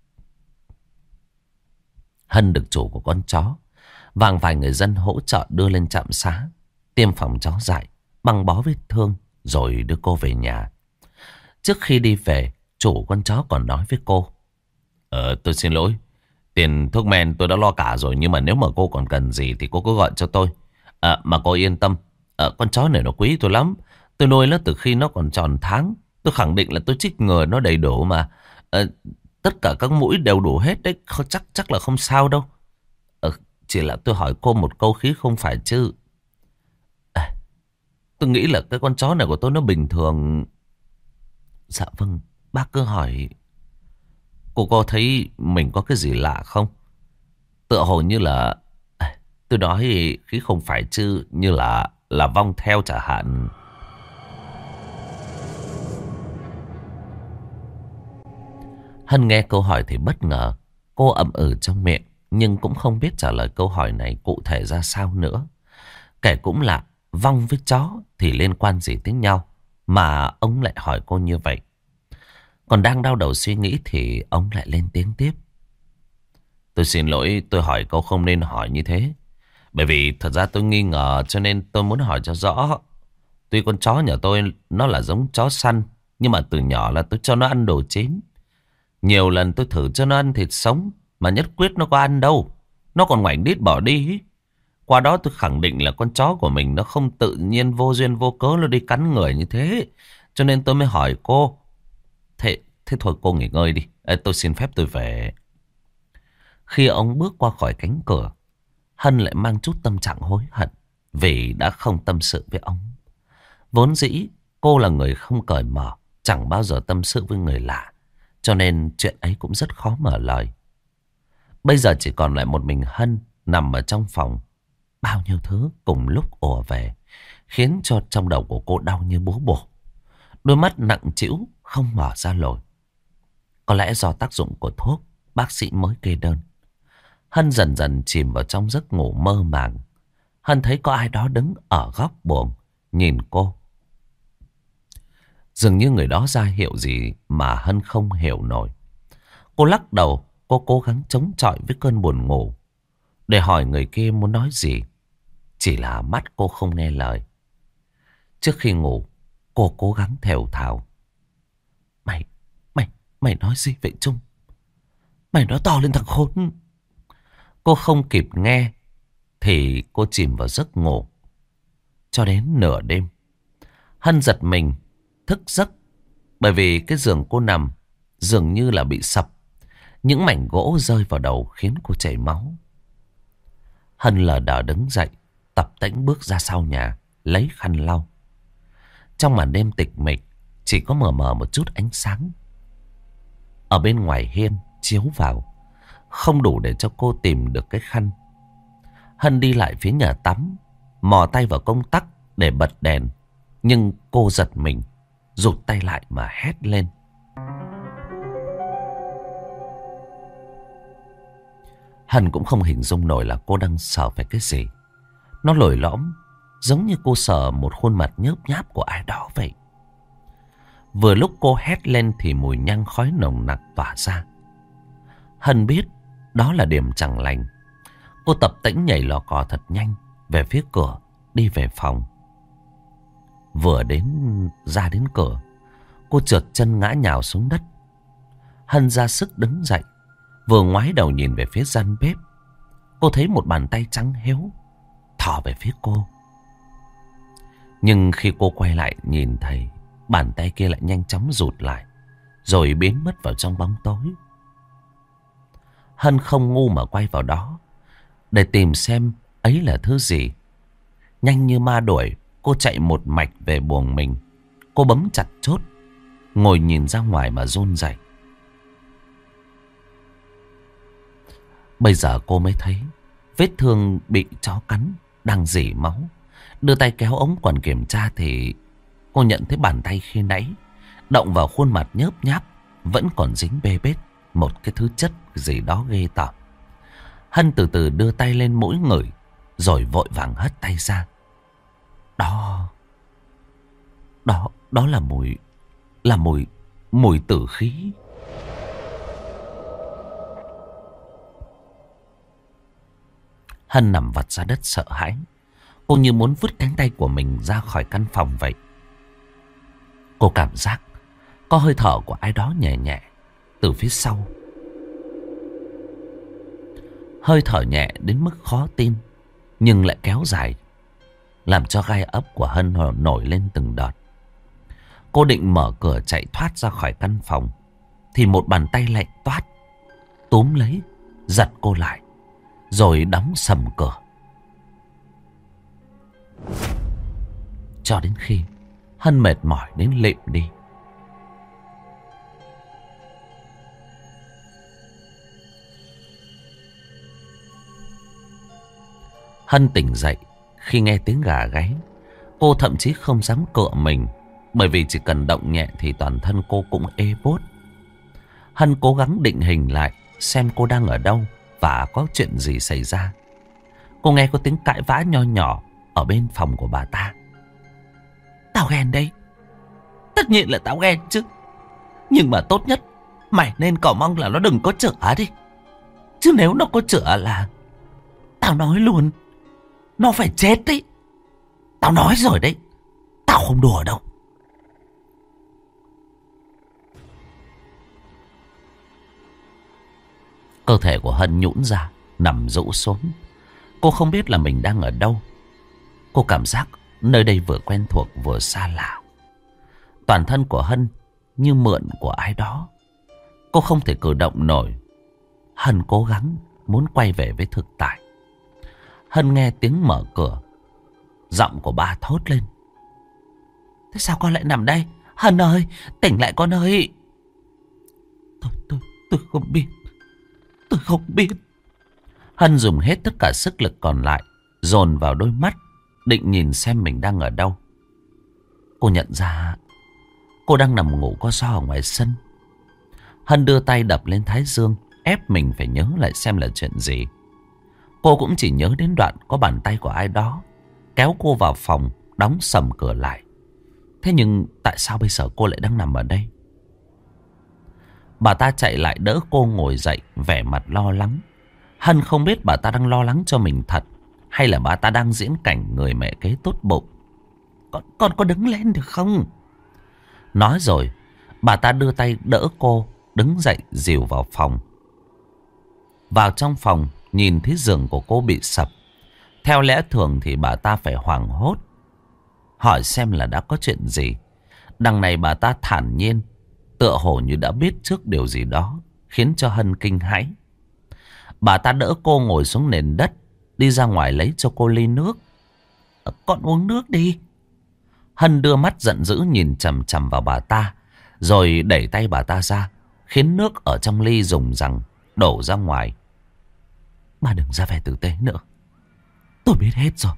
Hân được chủ của con chó và vài người dân hỗ trợ đưa lên trạm xá, tiêm phòng chó dại, băng bó vết thương, rồi đưa cô về nhà. Trước khi đi về, chủ con chó còn nói với cô: tôi xin lỗi, tiền thuốc men tôi đã lo cả rồi, nhưng mà nếu mà cô còn cần gì thì cô cứ gọi cho tôi. Mà cô yên tâm, con chó này nó quý tôi lắm. Tôi nuôi nó từ khi nó còn tròn tháng. Tôi khẳng định là tôi chích ngừa nó đầy đủ mà. Tất cả các mũi đều đủ hết đấy, chắc là không sao đâu. Chỉ là tôi hỏi cô một câu khí không phải chứ. Tôi nghĩ là cái con chó này của tôi nó bình thường. Dạ vâng, bác cứ hỏi. Cô có thấy mình có cái gì lạ không? Tựa hồ như là tôi nói khí không phải chứ, như là là vong theo chả hạn. Hân nghe câu hỏi thì bất ngờ. Cô ậm ừ trong miệng, nhưng cũng không biết trả lời câu hỏi này cụ thể ra sao nữa. Kể cũng lạ, vong với chó thì liên quan gì tới nhau mà ông lại hỏi cô như vậy. Còn đang đau đầu suy nghĩ thì ông lại lên tiếng tiếp. Tôi xin lỗi, tôi hỏi câu không nên hỏi như thế. Bởi vì thật ra tôi nghi ngờ cho nên tôi muốn hỏi cho rõ. Tuy con chó nhà tôi nó là giống chó săn, nhưng mà từ nhỏ là tôi cho nó ăn đồ chín. Nhiều lần tôi thử cho nó ăn thịt sống mà nhất quyết nó có ăn đâu. Nó còn ngoảnh đít bỏ đi. Qua đó tôi khẳng định là con chó của mình nó không tự nhiên vô duyên vô cớ nó đi cắn người như thế. Cho nên tôi mới hỏi cô. Thế thôi cô nghỉ ngơi đi. Tôi xin phép tôi về. Khi ông bước qua khỏi cánh cửa, Hân lại mang chút tâm trạng hối hận vì đã không tâm sự với ông. Vốn dĩ cô là người không cởi mở, chẳng bao giờ tâm sự với người lạ, cho nên chuyện ấy cũng rất khó mở lời. Bây giờ chỉ còn lại một mình Hân nằm ở trong phòng. Bao nhiêu thứ cùng lúc ùa về, khiến cho trong đầu của cô đau như búa bổ. Đôi mắt nặng trĩu không mở ra nổi. Có lẽ do tác dụng của thuốc bác sĩ mới kê đơn. Hân dần dần chìm vào trong giấc ngủ mơ màng. Hân thấy có ai đó đứng ở góc buồng nhìn cô. Dường như người đó ra hiệu gì mà Hân không hiểu nổi. Cô lắc đầu, cô cố gắng chống chọi với cơn buồn ngủ để hỏi người kia muốn nói gì. Chỉ là mắt cô không nghe lời. Trước khi ngủ, cô cố gắng thều thào. Mày nói gì vậy Trung? Mày nói to lên thằng khốn. Cô không kịp nghe thì cô chìm vào giấc ngủ. Cho đến nửa đêm, Hân giật mình thức giấc bởi vì cái giường cô nằm dường như là bị sập. Những mảnh gỗ rơi vào đầu khiến cô chảy máu. Hân lờ đờ đứng dậy, tập tễnh bước ra sau nhà, lấy khăn lau. Trong màn đêm tịch mịch, chỉ có mờ mờ một chút ánh sáng ở bên ngoài hiên chiếu vào, không đủ để cho cô tìm được cái khăn. Hân đi lại phía nhà tắm, mò tay vào công tắc để bật đèn. Nhưng cô giật mình, rụt tay lại mà hét lên. Hân cũng không hình dung nổi là cô đang sợ phải cái gì. Nó lồi lõm, giống như cô sợ một khuôn mặt nhớp nháp của ai đó vậy. Vừa lúc cô hét lên thì mùi nhang khói nồng nặc tỏa ra. Hân biết đó là điểm chẳng lành. Cô tập tễnh nhảy lò cò thật nhanh về phía cửa, đi về phòng. Vừa ra đến cửa, cô trượt chân ngã nhào xuống đất. Hân ra sức đứng dậy, vừa ngoái đầu nhìn về phía gian bếp. Cô thấy một bàn tay trắng héo thò về phía cô. Nhưng khi cô quay lại nhìn thấy, bàn tay kia lại nhanh chóng rụt lại, rồi biến mất vào trong bóng tối. Hân không ngu mà quay vào đó để tìm xem ấy là thứ gì. Nhanh như ma đuổi, cô chạy một mạch về buồng mình. Cô bấm chặt chốt, ngồi nhìn ra ngoài mà run rẩy. Bây giờ cô mới thấy vết thương bị chó cắn đang rỉ máu. Đưa tay kéo ống quần kiểm tra thì cô nhận thấy bàn tay khi nãy động vào khuôn mặt nhớp nháp vẫn còn dính bê bết một cái thứ chất gì đó ghê tởm. Hân từ từ đưa tay lên mũi ngửi, rồi vội vàng hất tay ra. Đó là mùi tử khí. Hân nằm vật ra đất sợ hãi. Cô như muốn vứt cánh tay của mình ra khỏi căn phòng vậy. Cô cảm giác có hơi thở của ai đó nhẹ nhẹ từ phía sau. Hơi thở nhẹ đến mức khó tin, nhưng lại kéo dài, làm cho gai ấp của Hân nổi lên từng đợt. Cô định mở cửa chạy thoát ra khỏi căn phòng thì một bàn tay lạnh toát túm lấy, giật cô lại, rồi đóng sầm cửa. Cho đến khi Hân mệt mỏi đến lịm đi. Hân tỉnh dậy khi nghe tiếng gà gáy. Cô thậm chí không dám cựa mình, bởi vì chỉ cần động nhẹ thì toàn thân cô cũng ê buốt. Hân cố gắng định hình lại xem cô đang ở đâu và có chuyện gì xảy ra. Cô nghe có tiếng cãi vã nho nhỏ ở bên phòng của bà ta. Tao ghen đây. Tất nhiên là tao ghen chứ. Nhưng mà tốt nhất mày nên cầu mong là nó đừng có chữa đi. Chứ nếu nó có chữa là tao nói luôn, nó phải chết đấy. Tao nói rồi đấy, tao không đùa đâu. Cơ thể của Hân nhũn ra, nằm rũ xuống. Cô không biết là mình đang ở đâu. Cô cảm giác nơi đây vừa quen thuộc vừa xa lạ. Toàn thân của Hân như mượn của ai đó. Cô không thể cử động nổi. Hân cố gắng muốn quay về với thực tại. Hân nghe tiếng mở cửa. Giọng của ba thốt lên. Thế sao con lại nằm đây? Hân ơi, tỉnh lại con ơi. Tôi không biết. Tôi không biết. Hân dùng hết tất cả sức lực còn lại, dồn vào đôi mắt, định nhìn xem mình đang ở đâu. Cô nhận ra cô đang nằm ngủ có gió ở ngoài sân. Hân đưa tay đập lên thái dương, ép mình phải nhớ lại xem là chuyện gì. Cô cũng chỉ nhớ đến đoạn có bàn tay của ai đó kéo cô vào phòng, đóng sầm cửa lại. Thế nhưng tại sao bây giờ cô lại đang nằm ở đây? Bà ta chạy lại đỡ cô ngồi dậy, vẻ mặt lo lắng. Hân không biết bà ta đang lo lắng cho mình thật, hay là bà ta đang diễn cảnh người mẹ kế tốt bụng. Con có đứng lên được không? Nói rồi, bà ta đưa tay đỡ cô đứng dậy dìu vào phòng. Vào trong phòng, nhìn thấy giường của cô bị sập. Theo lẽ thường thì bà ta phải hoảng hốt, hỏi xem là đã có chuyện gì. Đằng này bà ta thản nhiên, tựa hồ như đã biết trước điều gì đó, khiến cho Hân kinh hãi. Bà ta đỡ cô ngồi xuống nền đất, đi ra ngoài lấy cho cô ly nước. Con uống nước đi. Hân đưa mắt giận dữ nhìn chằm chằm vào bà ta, rồi đẩy tay bà ta ra, khiến nước ở trong ly rùng rằng đổ ra ngoài. Bà đừng ra vẻ tử tế nữa. Tôi biết hết rồi.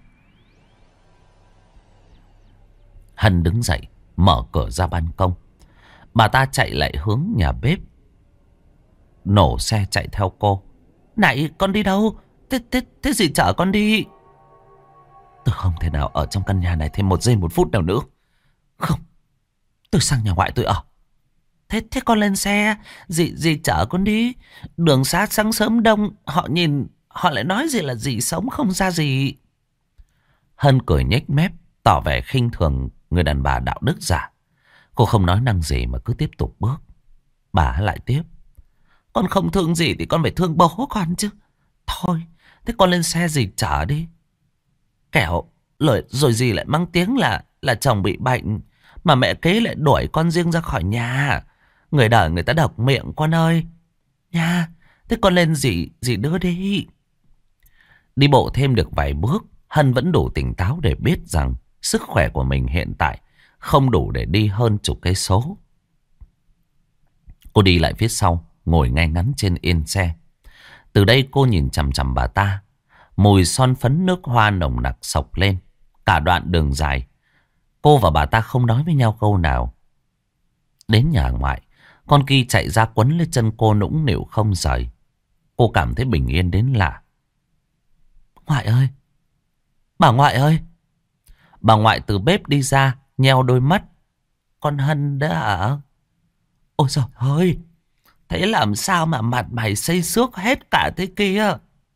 Hân đứng dậy, mở cửa ra ban công. Bà ta chạy lại hướng nhà bếp, nổ xe chạy theo cô. Này, con đi đâu? Thế gì chở con đi? Tôi không thể nào ở trong căn nhà này thêm một giây một phút nào nữa. Không, tôi sang nhà ngoại tôi ở. Thế con lên xe, dì chở con đi. Đường xá sáng sớm đông, họ nhìn, họ lại nói gì là dì sống không ra gì. Hân cười nhếch mép, tỏ vẻ khinh thường người đàn bà đạo đức giả. Cô không nói năng gì mà cứ tiếp tục bước. Bà lại tiếp. Con không thương gì thì con phải thương bố con chứ. Thôi, thế con lên xe dì chở đi. Kẻo rồi dì lại mang tiếng là chồng bị bệnh, mà mẹ kế lại đuổi con riêng ra khỏi nhà. Người đời người ta độc miệng con ơi. Nha, thế con lên dì đưa đi. Đi bộ thêm được vài bước, Hân vẫn đủ tỉnh táo để biết rằng sức khỏe của mình hiện tại không đủ để đi hơn chục cây số. Cô đi lại phía sau, ngồi ngay ngắn trên yên xe. Từ đây cô nhìn chằm chằm bà ta. Mùi son phấn nước hoa nồng nặc xộc lên. Cả đoạn đường dài, cô và bà ta không nói với nhau câu nào. Đến nhà ngoại, con Ki chạy ra quấn lên chân cô nũng nịu không rời. Cô cảm thấy bình yên đến lạ. Ngoại ơi! Bà ngoại ơi! Bà ngoại từ bếp đi ra, nheo đôi mắt. Con Hân đó hả? Ôi trời ơi! Thế làm sao mà mặt mày xây xước hết cả thế kia?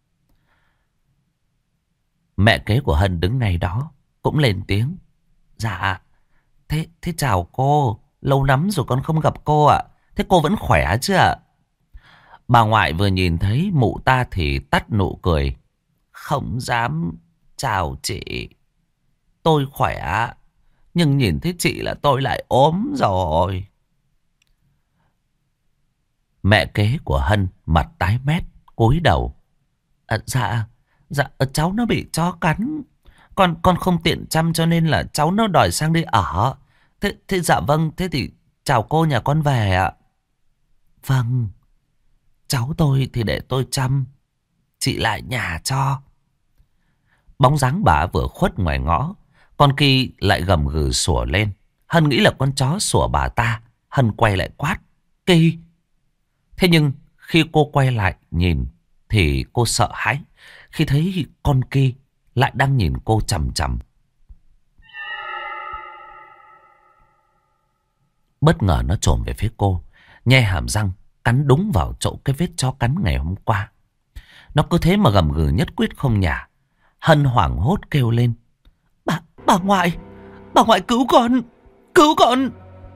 Mẹ kế của Hân đứng ngay đó, cũng lên tiếng. Dạ, thế chào cô. Lâu lắm rồi con không gặp cô ạ. Thế cô vẫn khỏe chứ ạ? Bà ngoại vừa nhìn thấy mụ ta thì tắt nụ cười. Không dám chào chị. Tôi khỏe, nhưng nhìn thấy chị là tôi lại ốm rồi. Mẹ kế của Hân mặt tái mét, cúi đầu. Dạ, cháu nó bị chó cắn. Con không tiện chăm cho nên là cháu nó đòi sang đây ở. Thế dạ vâng, thế thì chào cô, nhà con về ạ. Vâng, cháu tôi thì để tôi chăm, chị lại nhà cho. Bóng dáng bà vừa khuất ngoài ngõ, Con Kỳ lại gầm gừ sủa lên. Hân nghĩ là con chó sủa bà ta. Hân quay lại quát: Kỳ! Thế nhưng khi cô quay lại nhìn thì cô sợ hãi khi thấy con Kỳ lại đang nhìn cô chằm chằm. Bất ngờ nó trồm về phía cô, nhe hàm răng cắn đúng vào chỗ cái vết chó cắn ngày hôm qua. Nó cứ thế mà gầm gừ nhất quyết không nhả. Hân hoảng hốt kêu lên: Bà ngoại! Bà ngoại cứu con! Cứu con!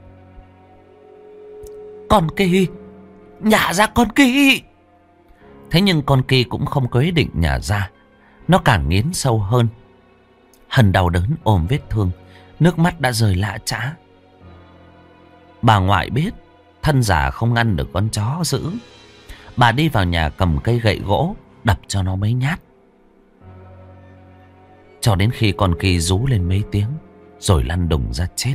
Con Kỳ! Nhả ra con Kỳ! Thế nhưng con Kỳ cũng không có ý định nhả ra. Nó càng nghiến sâu hơn. Hân đau đớn ôm vết thương, nước mắt đã rơi lã chã. Bà ngoại biết thân già không ngăn được con chó dữ. Bà đi vào nhà cầm cây gậy gỗ đập cho nó mấy nhát, cho đến khi con Kỳ rú lên mấy tiếng rồi lăn đùng ra chết.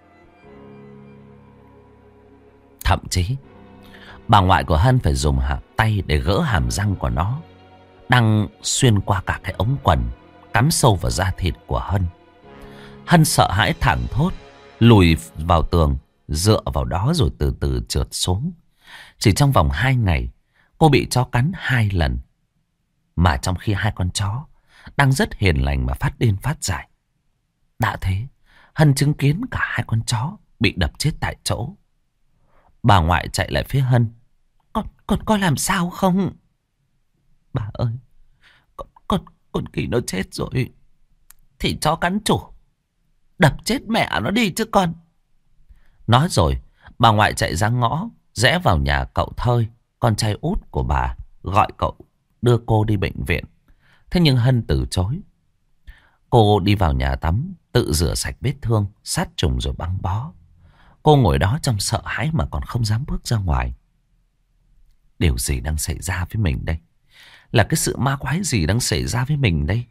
Thậm chí bà ngoại của Hân phải dùng tay để gỡ hàm răng của nó, đang xuyên qua cả cái ống quần, cắm sâu vào da thịt của Hân. Hân sợ hãi thảng thốt, lùi vào tường, dựa vào đó rồi từ từ trượt xuống. Chỉ trong vòng 2 ngày, cô bị chó cắn 2 lần. Mà trong khi 2 con chó đang rất hiền lành mà phát điên phát dại. Đã thế, Hân chứng kiến cả 2 con chó bị đập chết tại chỗ. Bà ngoại chạy lại phía Hân: Con có làm sao không? Bà ơi, con Kỳ nó chết rồi. Thì chó cắn chủ, đập chết mẹ nó đi chứ con. Nói rồi, bà ngoại chạy ra ngõ, rẽ vào nhà cậu Thơi, con trai út của bà, gọi cậu đưa cô đi bệnh viện. Thế nhưng Hân từ chối. Cô đi vào nhà tắm, tự rửa sạch vết thương, sát trùng rồi băng bó. Cô ngồi đó trong sợ hãi mà còn không dám bước ra ngoài. Điều gì đang xảy ra với mình đây? Là cái sự ma quái gì đang xảy ra với mình đây?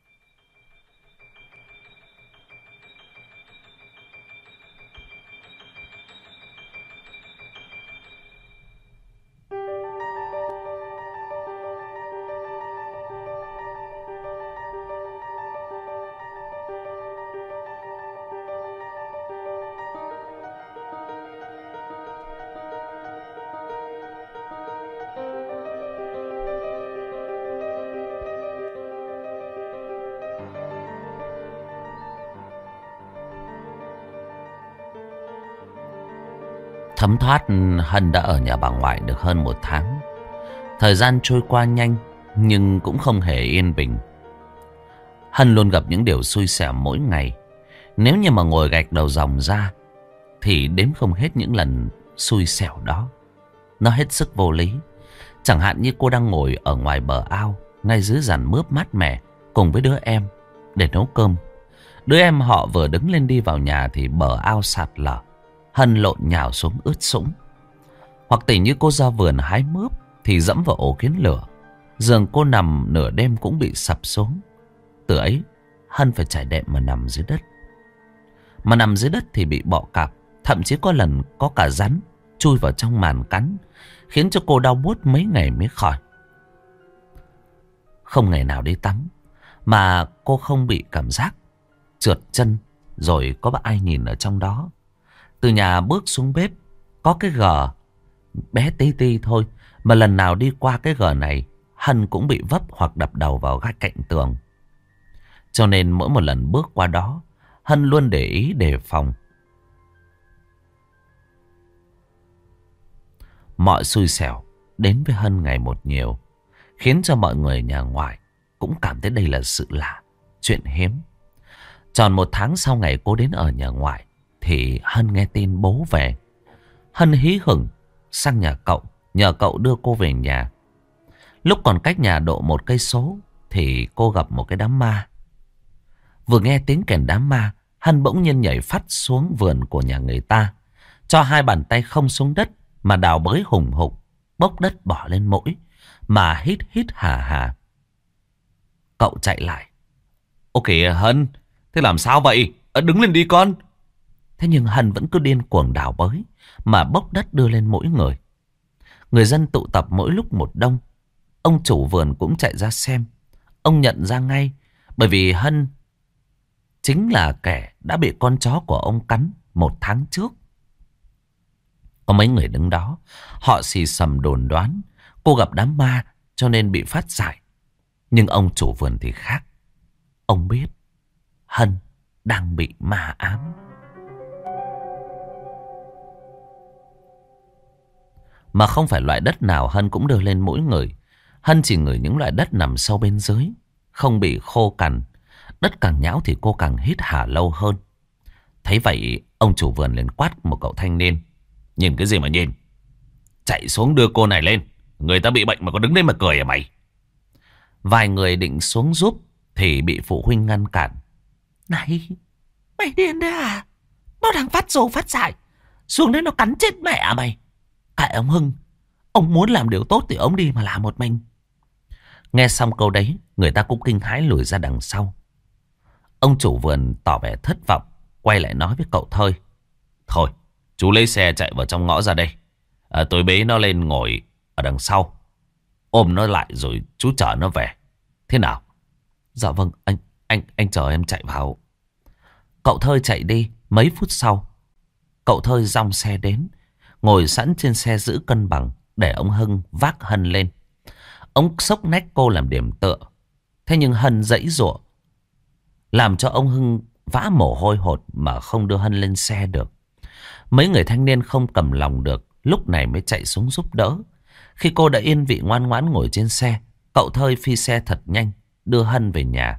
Thấm thoát, Hân đã ở nhà bà ngoại được hơn 1 tháng. Thời gian trôi qua nhanh nhưng cũng không hề yên bình. Hân luôn gặp những điều xui xẻo mỗi ngày. Nếu như mà ngồi gạch đầu dòng ra thì đếm không hết những lần xui xẻo đó. Nó hết sức vô lý. Chẳng hạn như cô đang ngồi ở ngoài bờ ao, ngay dưới giàn mướp mát mẻ cùng với đứa em để nấu cơm. Đứa em họ vừa đứng lên đi vào nhà thì bờ ao sạt lở. Hân lộn nhào xuống ướt sũng. Hoặc tỉ như cô ra vườn hái mướp thì dẫm vào ổ kiến lửa. Giường cô nằm nửa đêm cũng bị sập xuống. Từ ấy Hân phải trải đệm mà nằm dưới đất. Mà nằm dưới đất thì bị bọ cạp. Thậm chí có lần có cả rắn chui vào trong màn cắn, khiến cho cô đau buốt mấy ngày mới khỏi. Không ngày nào đi tắm mà cô không bị cảm giác trượt chân rồi có ai nhìn ở trong đó. Từ nhà bước xuống bếp, có cái gờ bé tí ti thôi, mà lần nào đi qua cái gờ này, Hân cũng bị vấp hoặc đập đầu vào gai cạnh tường. Cho nên mỗi một lần bước qua đó, Hân luôn để ý đề phòng. Mọi xui xẻo đến với Hân ngày một nhiều, khiến cho mọi người nhà ngoại cũng cảm thấy đây là sự lạ, chuyện hiếm. Tròn 1 tháng sau ngày cô đến ở nhà ngoại thì Hân nghe tin bố về. Hân hí hửng sang nhà cậu, nhờ cậu đưa cô về nhà. Lúc còn cách nhà độ 1 cây số thì cô gặp một cái đám ma. Vừa nghe tiếng kèn đám ma, Hân bỗng nhiên nhảy phắt xuống vườn của nhà người ta, cho 2 bàn tay không xuống đất mà đào bới hùng hục, bốc đất bỏ lên mũi mà hít hít hà hà. Cậu chạy lại: "Ô kìa Hân, thế làm sao vậy? Đứng lên đi con." Thế nhưng Hân vẫn cứ điên cuồng đào bới mà bốc đất đưa lên mỗi người. Người dân tụ tập mỗi lúc một đông. Ông chủ vườn cũng chạy ra xem. Ông nhận ra ngay, bởi vì Hân chính là kẻ đã bị con chó của ông cắn 1 tháng trước. Có mấy người đứng đó, họ xì xầm đồn đoán cô gặp đám ma cho nên bị phát giải. Nhưng ông chủ vườn thì khác. Ông biết Hân đang bị ma ám. Mà không phải loại đất nào Hân cũng đưa lên mũi ngửi. Hân chỉ ngửi những loại đất nằm sâu bên dưới, không bị khô cằn. Đất càng nhão thì cô càng hít hà lâu hơn. Thấy vậy, ông chủ vườn liền quát một cậu thanh niên. Nhìn cái gì mà nhìn? Chạy xuống đưa cô này lên. Người ta bị bệnh mà còn đứng đây mà cười à mày? Vài người định xuống giúp thì bị phụ huynh ngăn cản. Này, mày điên đấy à? Nó đang phát rồ phát dại. Xuống đấy nó cắn chết mẹ mày. Kệ ông Hưng. Ông muốn làm điều tốt thì ông đi mà làm một mình. Nghe xong câu đấy, người ta cũng kinh hãi lùi ra đằng sau. Ông chủ vườn tỏ vẻ thất vọng, quay lại nói với cậu Thơi. Thôi, chú lấy xe chạy vào trong ngõ ra đây. Tôi bế nó lên ngồi ở đằng sau. Ôm nó lại rồi chú chở nó về. Thế nào? Dạ vâng, anh chờ em chạy vào. Cậu Thơi chạy đi. Mấy phút sau, cậu Thơi dong xe đến, ngồi sẵn trên xe giữ cân bằng để ông Hưng vác Hân lên. Ông xốc nách cô làm điểm tựa. Thế nhưng Hân giãy giụa, làm cho ông Hưng vã mồ hôi hột mà không đưa Hân lên xe được. Mấy người thanh niên không cầm lòng được, lúc này mới chạy xuống giúp đỡ. Khi cô đã yên vị ngoan ngoãn ngồi trên xe, cậu Thơi phi xe thật nhanh đưa Hân về nhà.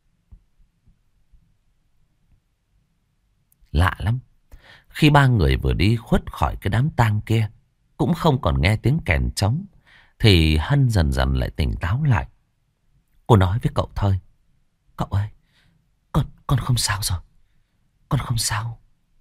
Lạ lắm, khi ba người vừa đi khuất khỏi cái đám tang kia, cũng không còn nghe tiếng kèn trống, thì Hân dần dần lại tỉnh táo lại. Cô nói với cậu Thơi. Cậu ơi, con không sao rồi. Con không sao.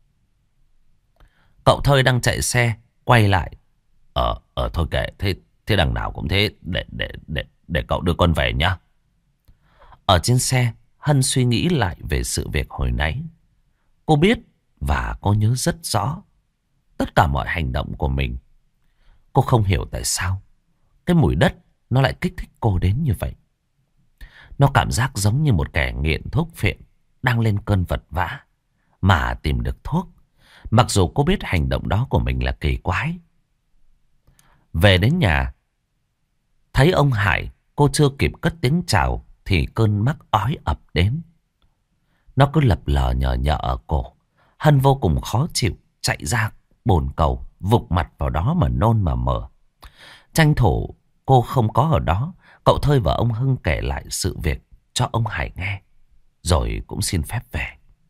Cậu Thơi đang chạy xe quay lại. Thôi kệ, thế đằng nào cũng thế, để cậu đưa con về nhá. Ở trên xe, Hân suy nghĩ lại về sự việc hồi nãy. Cô biết và cô nhớ rất rõ tất cả mọi hành động của mình. Cô không hiểu tại sao cái mùi đất nó lại kích thích cô đến như vậy. Nó cảm giác giống như một kẻ nghiện thuốc phiện đang lên cơn vật vã mà tìm được thuốc. Mặc dù cô biết hành động đó của mình là kỳ quái. Về đến nhà, thấy ông Hải, cô chưa kịp cất tiếng chào thì cơn mắc ói ập đến. Nó cứ lập lờ nhờ nhợ ở cổ. Hân vô cùng khó chịu, chạy ra bồn cầu, vụt mặt vào đó mà nôn mà mờ. Tranh thủ cô không có ở đó, cậu Thơi và ông Hưng kể lại sự việc cho ông Hải nghe, rồi cũng xin phép về.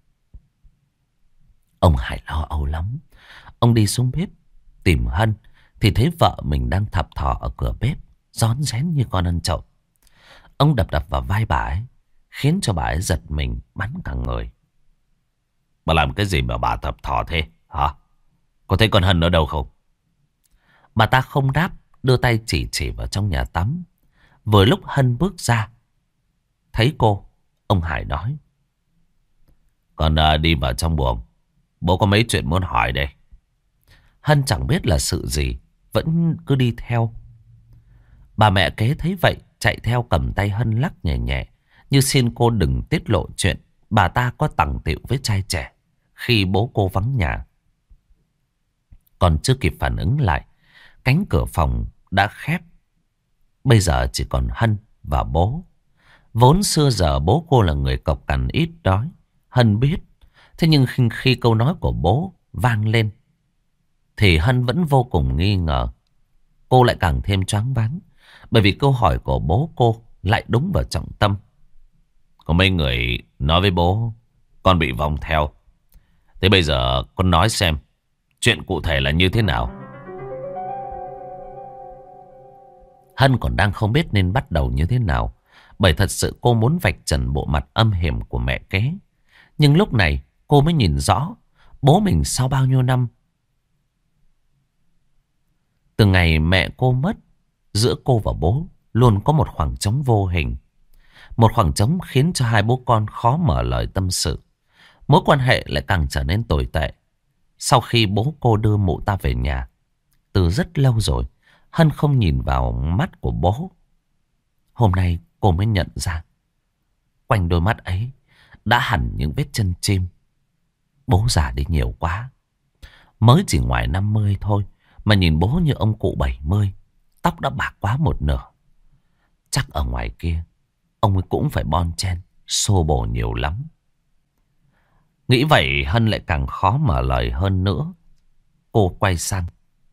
Ông Hải lo âu lắm. Ông đi xuống bếp tìm Hân thì thấy vợ mình đang thập thò ở cửa bếp, rón rén như con ăn trộm. Ông đập đập vào vai bà ấy, khiến cho bà ấy giật mình bắn cả người. Bà làm cái gì mà bà thập thò thế hả? Có thấy con Hân ở đâu không? Bà ta không đáp, đưa tay chỉ vào trong nhà tắm. Vừa lúc Hân bước ra, thấy cô, ông Hải nói. Con đi vào trong buồng. Bố có mấy chuyện muốn hỏi đây. Hân chẳng biết là sự gì, vẫn cứ đi theo. Bà mẹ kế thấy vậy, chạy theo cầm tay Hân lắc nhẹ nhẹ, như xin cô đừng tiết lộ chuyện bà ta có tằng tịu với trai trẻ khi bố cô vắng nhà. Còn chưa kịp phản ứng lại, cánh cửa phòng đã khép. Bây giờ chỉ còn Hân và bố. Vốn xưa giờ bố cô là người cộc cằn ít đói, Hân biết. Thế nhưng khi câu nói của bố vang lên thì Hân vẫn vô cùng nghi ngờ. Cô lại càng thêm choáng váng, bởi vì câu hỏi của bố cô lại đúng vào trọng tâm. Có mấy người nói với bố con bị vong theo. Thế bây giờ con nói xem chuyện cụ thể là như thế nào? Hân còn đang không biết nên bắt đầu như thế nào, bởi thật sự cô muốn vạch trần bộ mặt âm hiểm của mẹ kế. Nhưng lúc này cô mới nhìn rõ bố mình sau bao nhiêu năm. Từ ngày mẹ cô mất, giữa cô và bố luôn có một khoảng trống vô hình. Một khoảng trống khiến cho hai bố con khó mở lời tâm sự. Mối quan hệ lại càng trở nên tồi tệ sau khi bố cô đưa mụ ta về nhà. Từ rất lâu rồi, Hân không nhìn vào mắt của bố. Hôm nay cô mới nhận ra, quanh đôi mắt ấy đã hẳn những vết chân chim. Bố già đi nhiều quá. Mới chỉ ngoài 50 thôi mà nhìn bố như ông cụ 70. Tóc đã bạc quá một nửa. Chắc ở ngoài kia ông ấy cũng phải bon chen, xô bồ nhiều lắm. Nghĩ vậy Hân lại càng khó mở lời hơn nữa. Cô quay sang.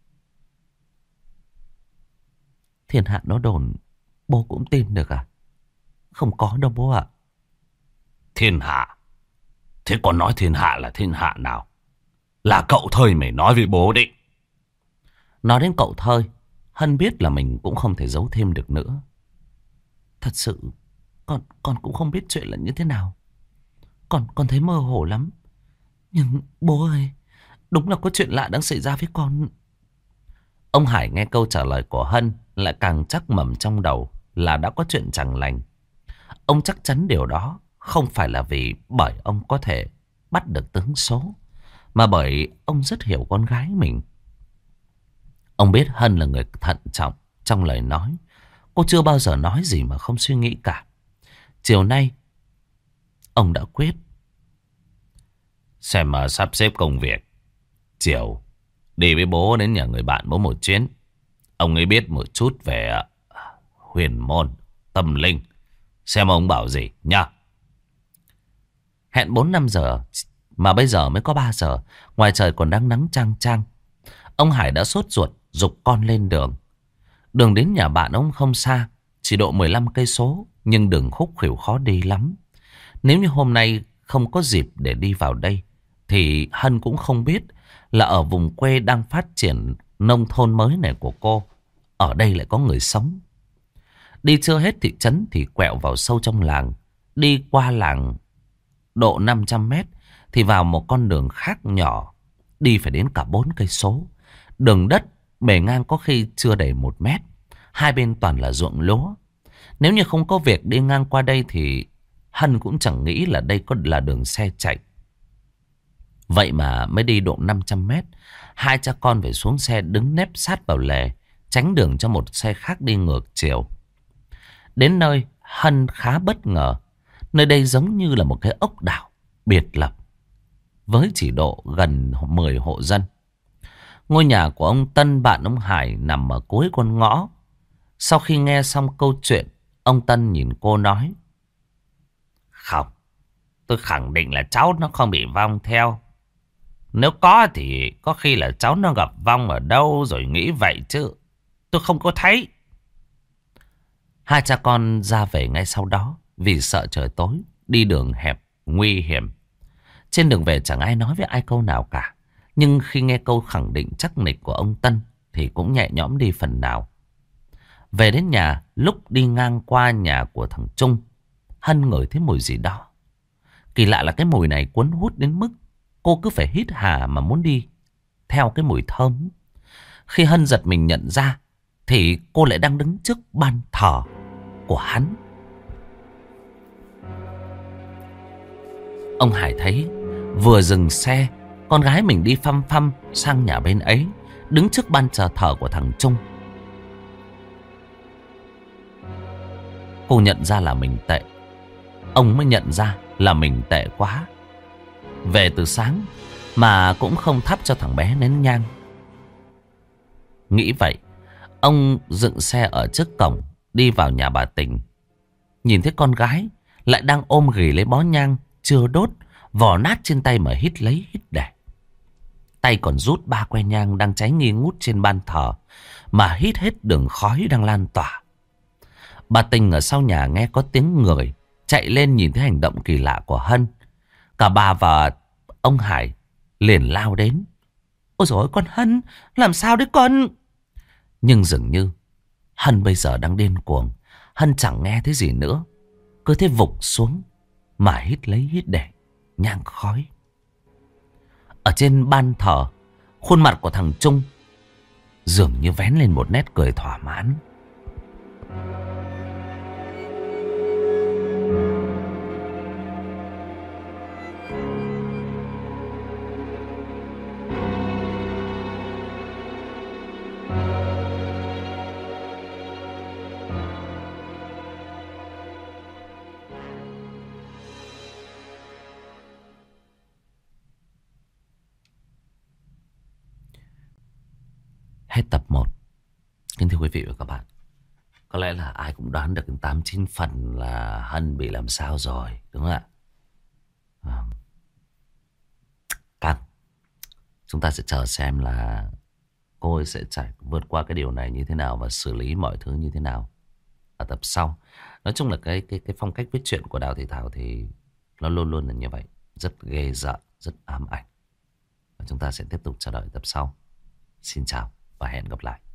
Thiên hạ nó đồn, bố cũng tin được à? Không có đâu bố ạ. Thiên hạ? Thế con nói thiên hạ là thiên hạ nào? Là cậu Thơi mày nói với bố đấy. Nói đến cậu Thơi, Hân biết là mình cũng không thể giấu thêm được nữa. Thật sự, con cũng không biết chuyện là như thế nào. Con thấy mơ hồ lắm. Nhưng bố ơi, đúng là có chuyện lạ đang xảy ra với con. Ông Hải nghe câu trả lời của Hân lại càng chắc mẩm trong đầu là đã có chuyện chẳng lành. Ông chắc chắn điều đó không phải là vì bởi ông có thể bắt được tướng số, mà bởi ông rất hiểu con gái mình. Ông biết Hân là người thận trọng trong lời nói. Cô chưa bao giờ nói gì mà không suy nghĩ cả. Chiều nay, ông đã quyết. Xem mà sắp xếp công việc. Chiều, đi với bố đến nhà người bạn bố một chuyến. Ông ấy biết một chút về huyền môn, tâm linh. Xem ông bảo gì nha. Hẹn 4-5 giờ mà bây giờ mới có 3 giờ. Ngoài trời còn đang nắng chang chang. Ông Hải đã sốt ruột giục con lên đường. Đường đến nhà bạn ông không xa, chỉ độ 15 cây số, nhưng đường khúc khuỷu khó đi lắm. Nếu như hôm nay không có dịp để đi vào đây thì Hân cũng không biết là ở vùng quê đang phát triển nông thôn mới này của cô, ở đây lại có người sống. Đi chưa hết thị trấn thì quẹo vào sâu trong làng. Đi qua làng độ 500 mét thì vào một con đường khác nhỏ, đi phải đến cả 4 cây số. Đường đất bề ngang có khi chưa đầy 1 mét. Hai bên toàn là ruộng lúa. Nếu như không có việc đi ngang qua đây thì Hân cũng chẳng nghĩ là đây có là đường xe chạy. Vậy mà mới đi độ 500 mét, hai cha con phải xuống xe đứng nép sát vào lề, tránh đường cho một xe khác đi ngược chiều. Đến nơi, Hân khá bất ngờ. Nơi đây giống như là một cái ốc đảo biệt lập, với chỉ độ gần 10 hộ dân. Ngôi nhà của ông Tân, bạn ông Hải, nằm ở cuối con ngõ. Sau khi nghe xong câu chuyện, ông Tân nhìn cô nói. Không, tôi khẳng định là cháu nó không bị vong theo. Nếu có thì có khi là cháu nó gặp vong ở đâu rồi nghĩ vậy chứ. Tôi không có thấy. Hai cha con ra về ngay sau đó vì sợ trời tối, đi đường hẹp, nguy hiểm. Trên đường về chẳng ai nói với ai câu nào cả. Nhưng khi nghe câu khẳng định chắc nịch của ông Tân thì cũng nhẹ nhõm đi phần nào. Về đến nhà, lúc đi ngang qua nhà của thằng Trung, Hân ngửi thấy mùi gì đó. Kỳ lạ là cái mùi này cuốn hút đến mức cô cứ phải hít hà mà muốn đi theo cái mùi thơm. Khi Hân giật mình nhận ra thì cô lại đang đứng trước ban thờ của hắn. Ông Hải thấy vừa dừng xe, con gái mình đi phăm phăm sang nhà bên ấy, đứng trước ban thờ của thằng Trung. Cô nhận ra là mình tệ. Ông mới nhận ra là mình tệ quá. Về từ sáng mà cũng không thắp cho thằng bé nén nhang. Nghĩ vậy, ông dựng xe ở trước cổng, đi vào nhà bà Tình. Nhìn thấy con gái lại đang ôm ghì lấy bó nhang chưa đốt, vò nát trên tay mà hít lấy hít để. Tay còn rút 3 que nhang đang cháy nghi ngút trên ban thờ, mà hít hết đường khói đang lan tỏa. Bà Tình ở sau nhà nghe có tiếng người, chạy lên nhìn thấy hành động kỳ lạ của Hân. Cả bà và ông Hải liền lao đến. Ôi dồi ôi, con Hân, làm sao đấy con? Nhưng dường như Hân bây giờ đang điên cuồng. Hân chẳng nghe thấy gì nữa, cứ thế vụt xuống mà hít lấy hít để nhang khói. Ở trên ban thờ, khuôn mặt của thằng Trung dường như vén lên một nét cười thỏa mãn. Hết tập 1. Kính thưa quý vị và các bạn, có lẽ là ai cũng đoán được 8-9 phần là Hân bị làm sao rồi, đúng không ạ? Căng. Chúng ta sẽ chờ xem là cô ấy sẽ vượt qua cái điều này như thế nào và xử lý mọi thứ như thế nào ở tập sau. Nói chung là cái phong cách viết truyện của Đào Thị Thảo thì nó luôn luôn là như vậy, rất ghê rợn, rất ám ảnh. Và chúng ta sẽ tiếp tục chờ đợi tập sau. Xin chào và hẹn gặp lại.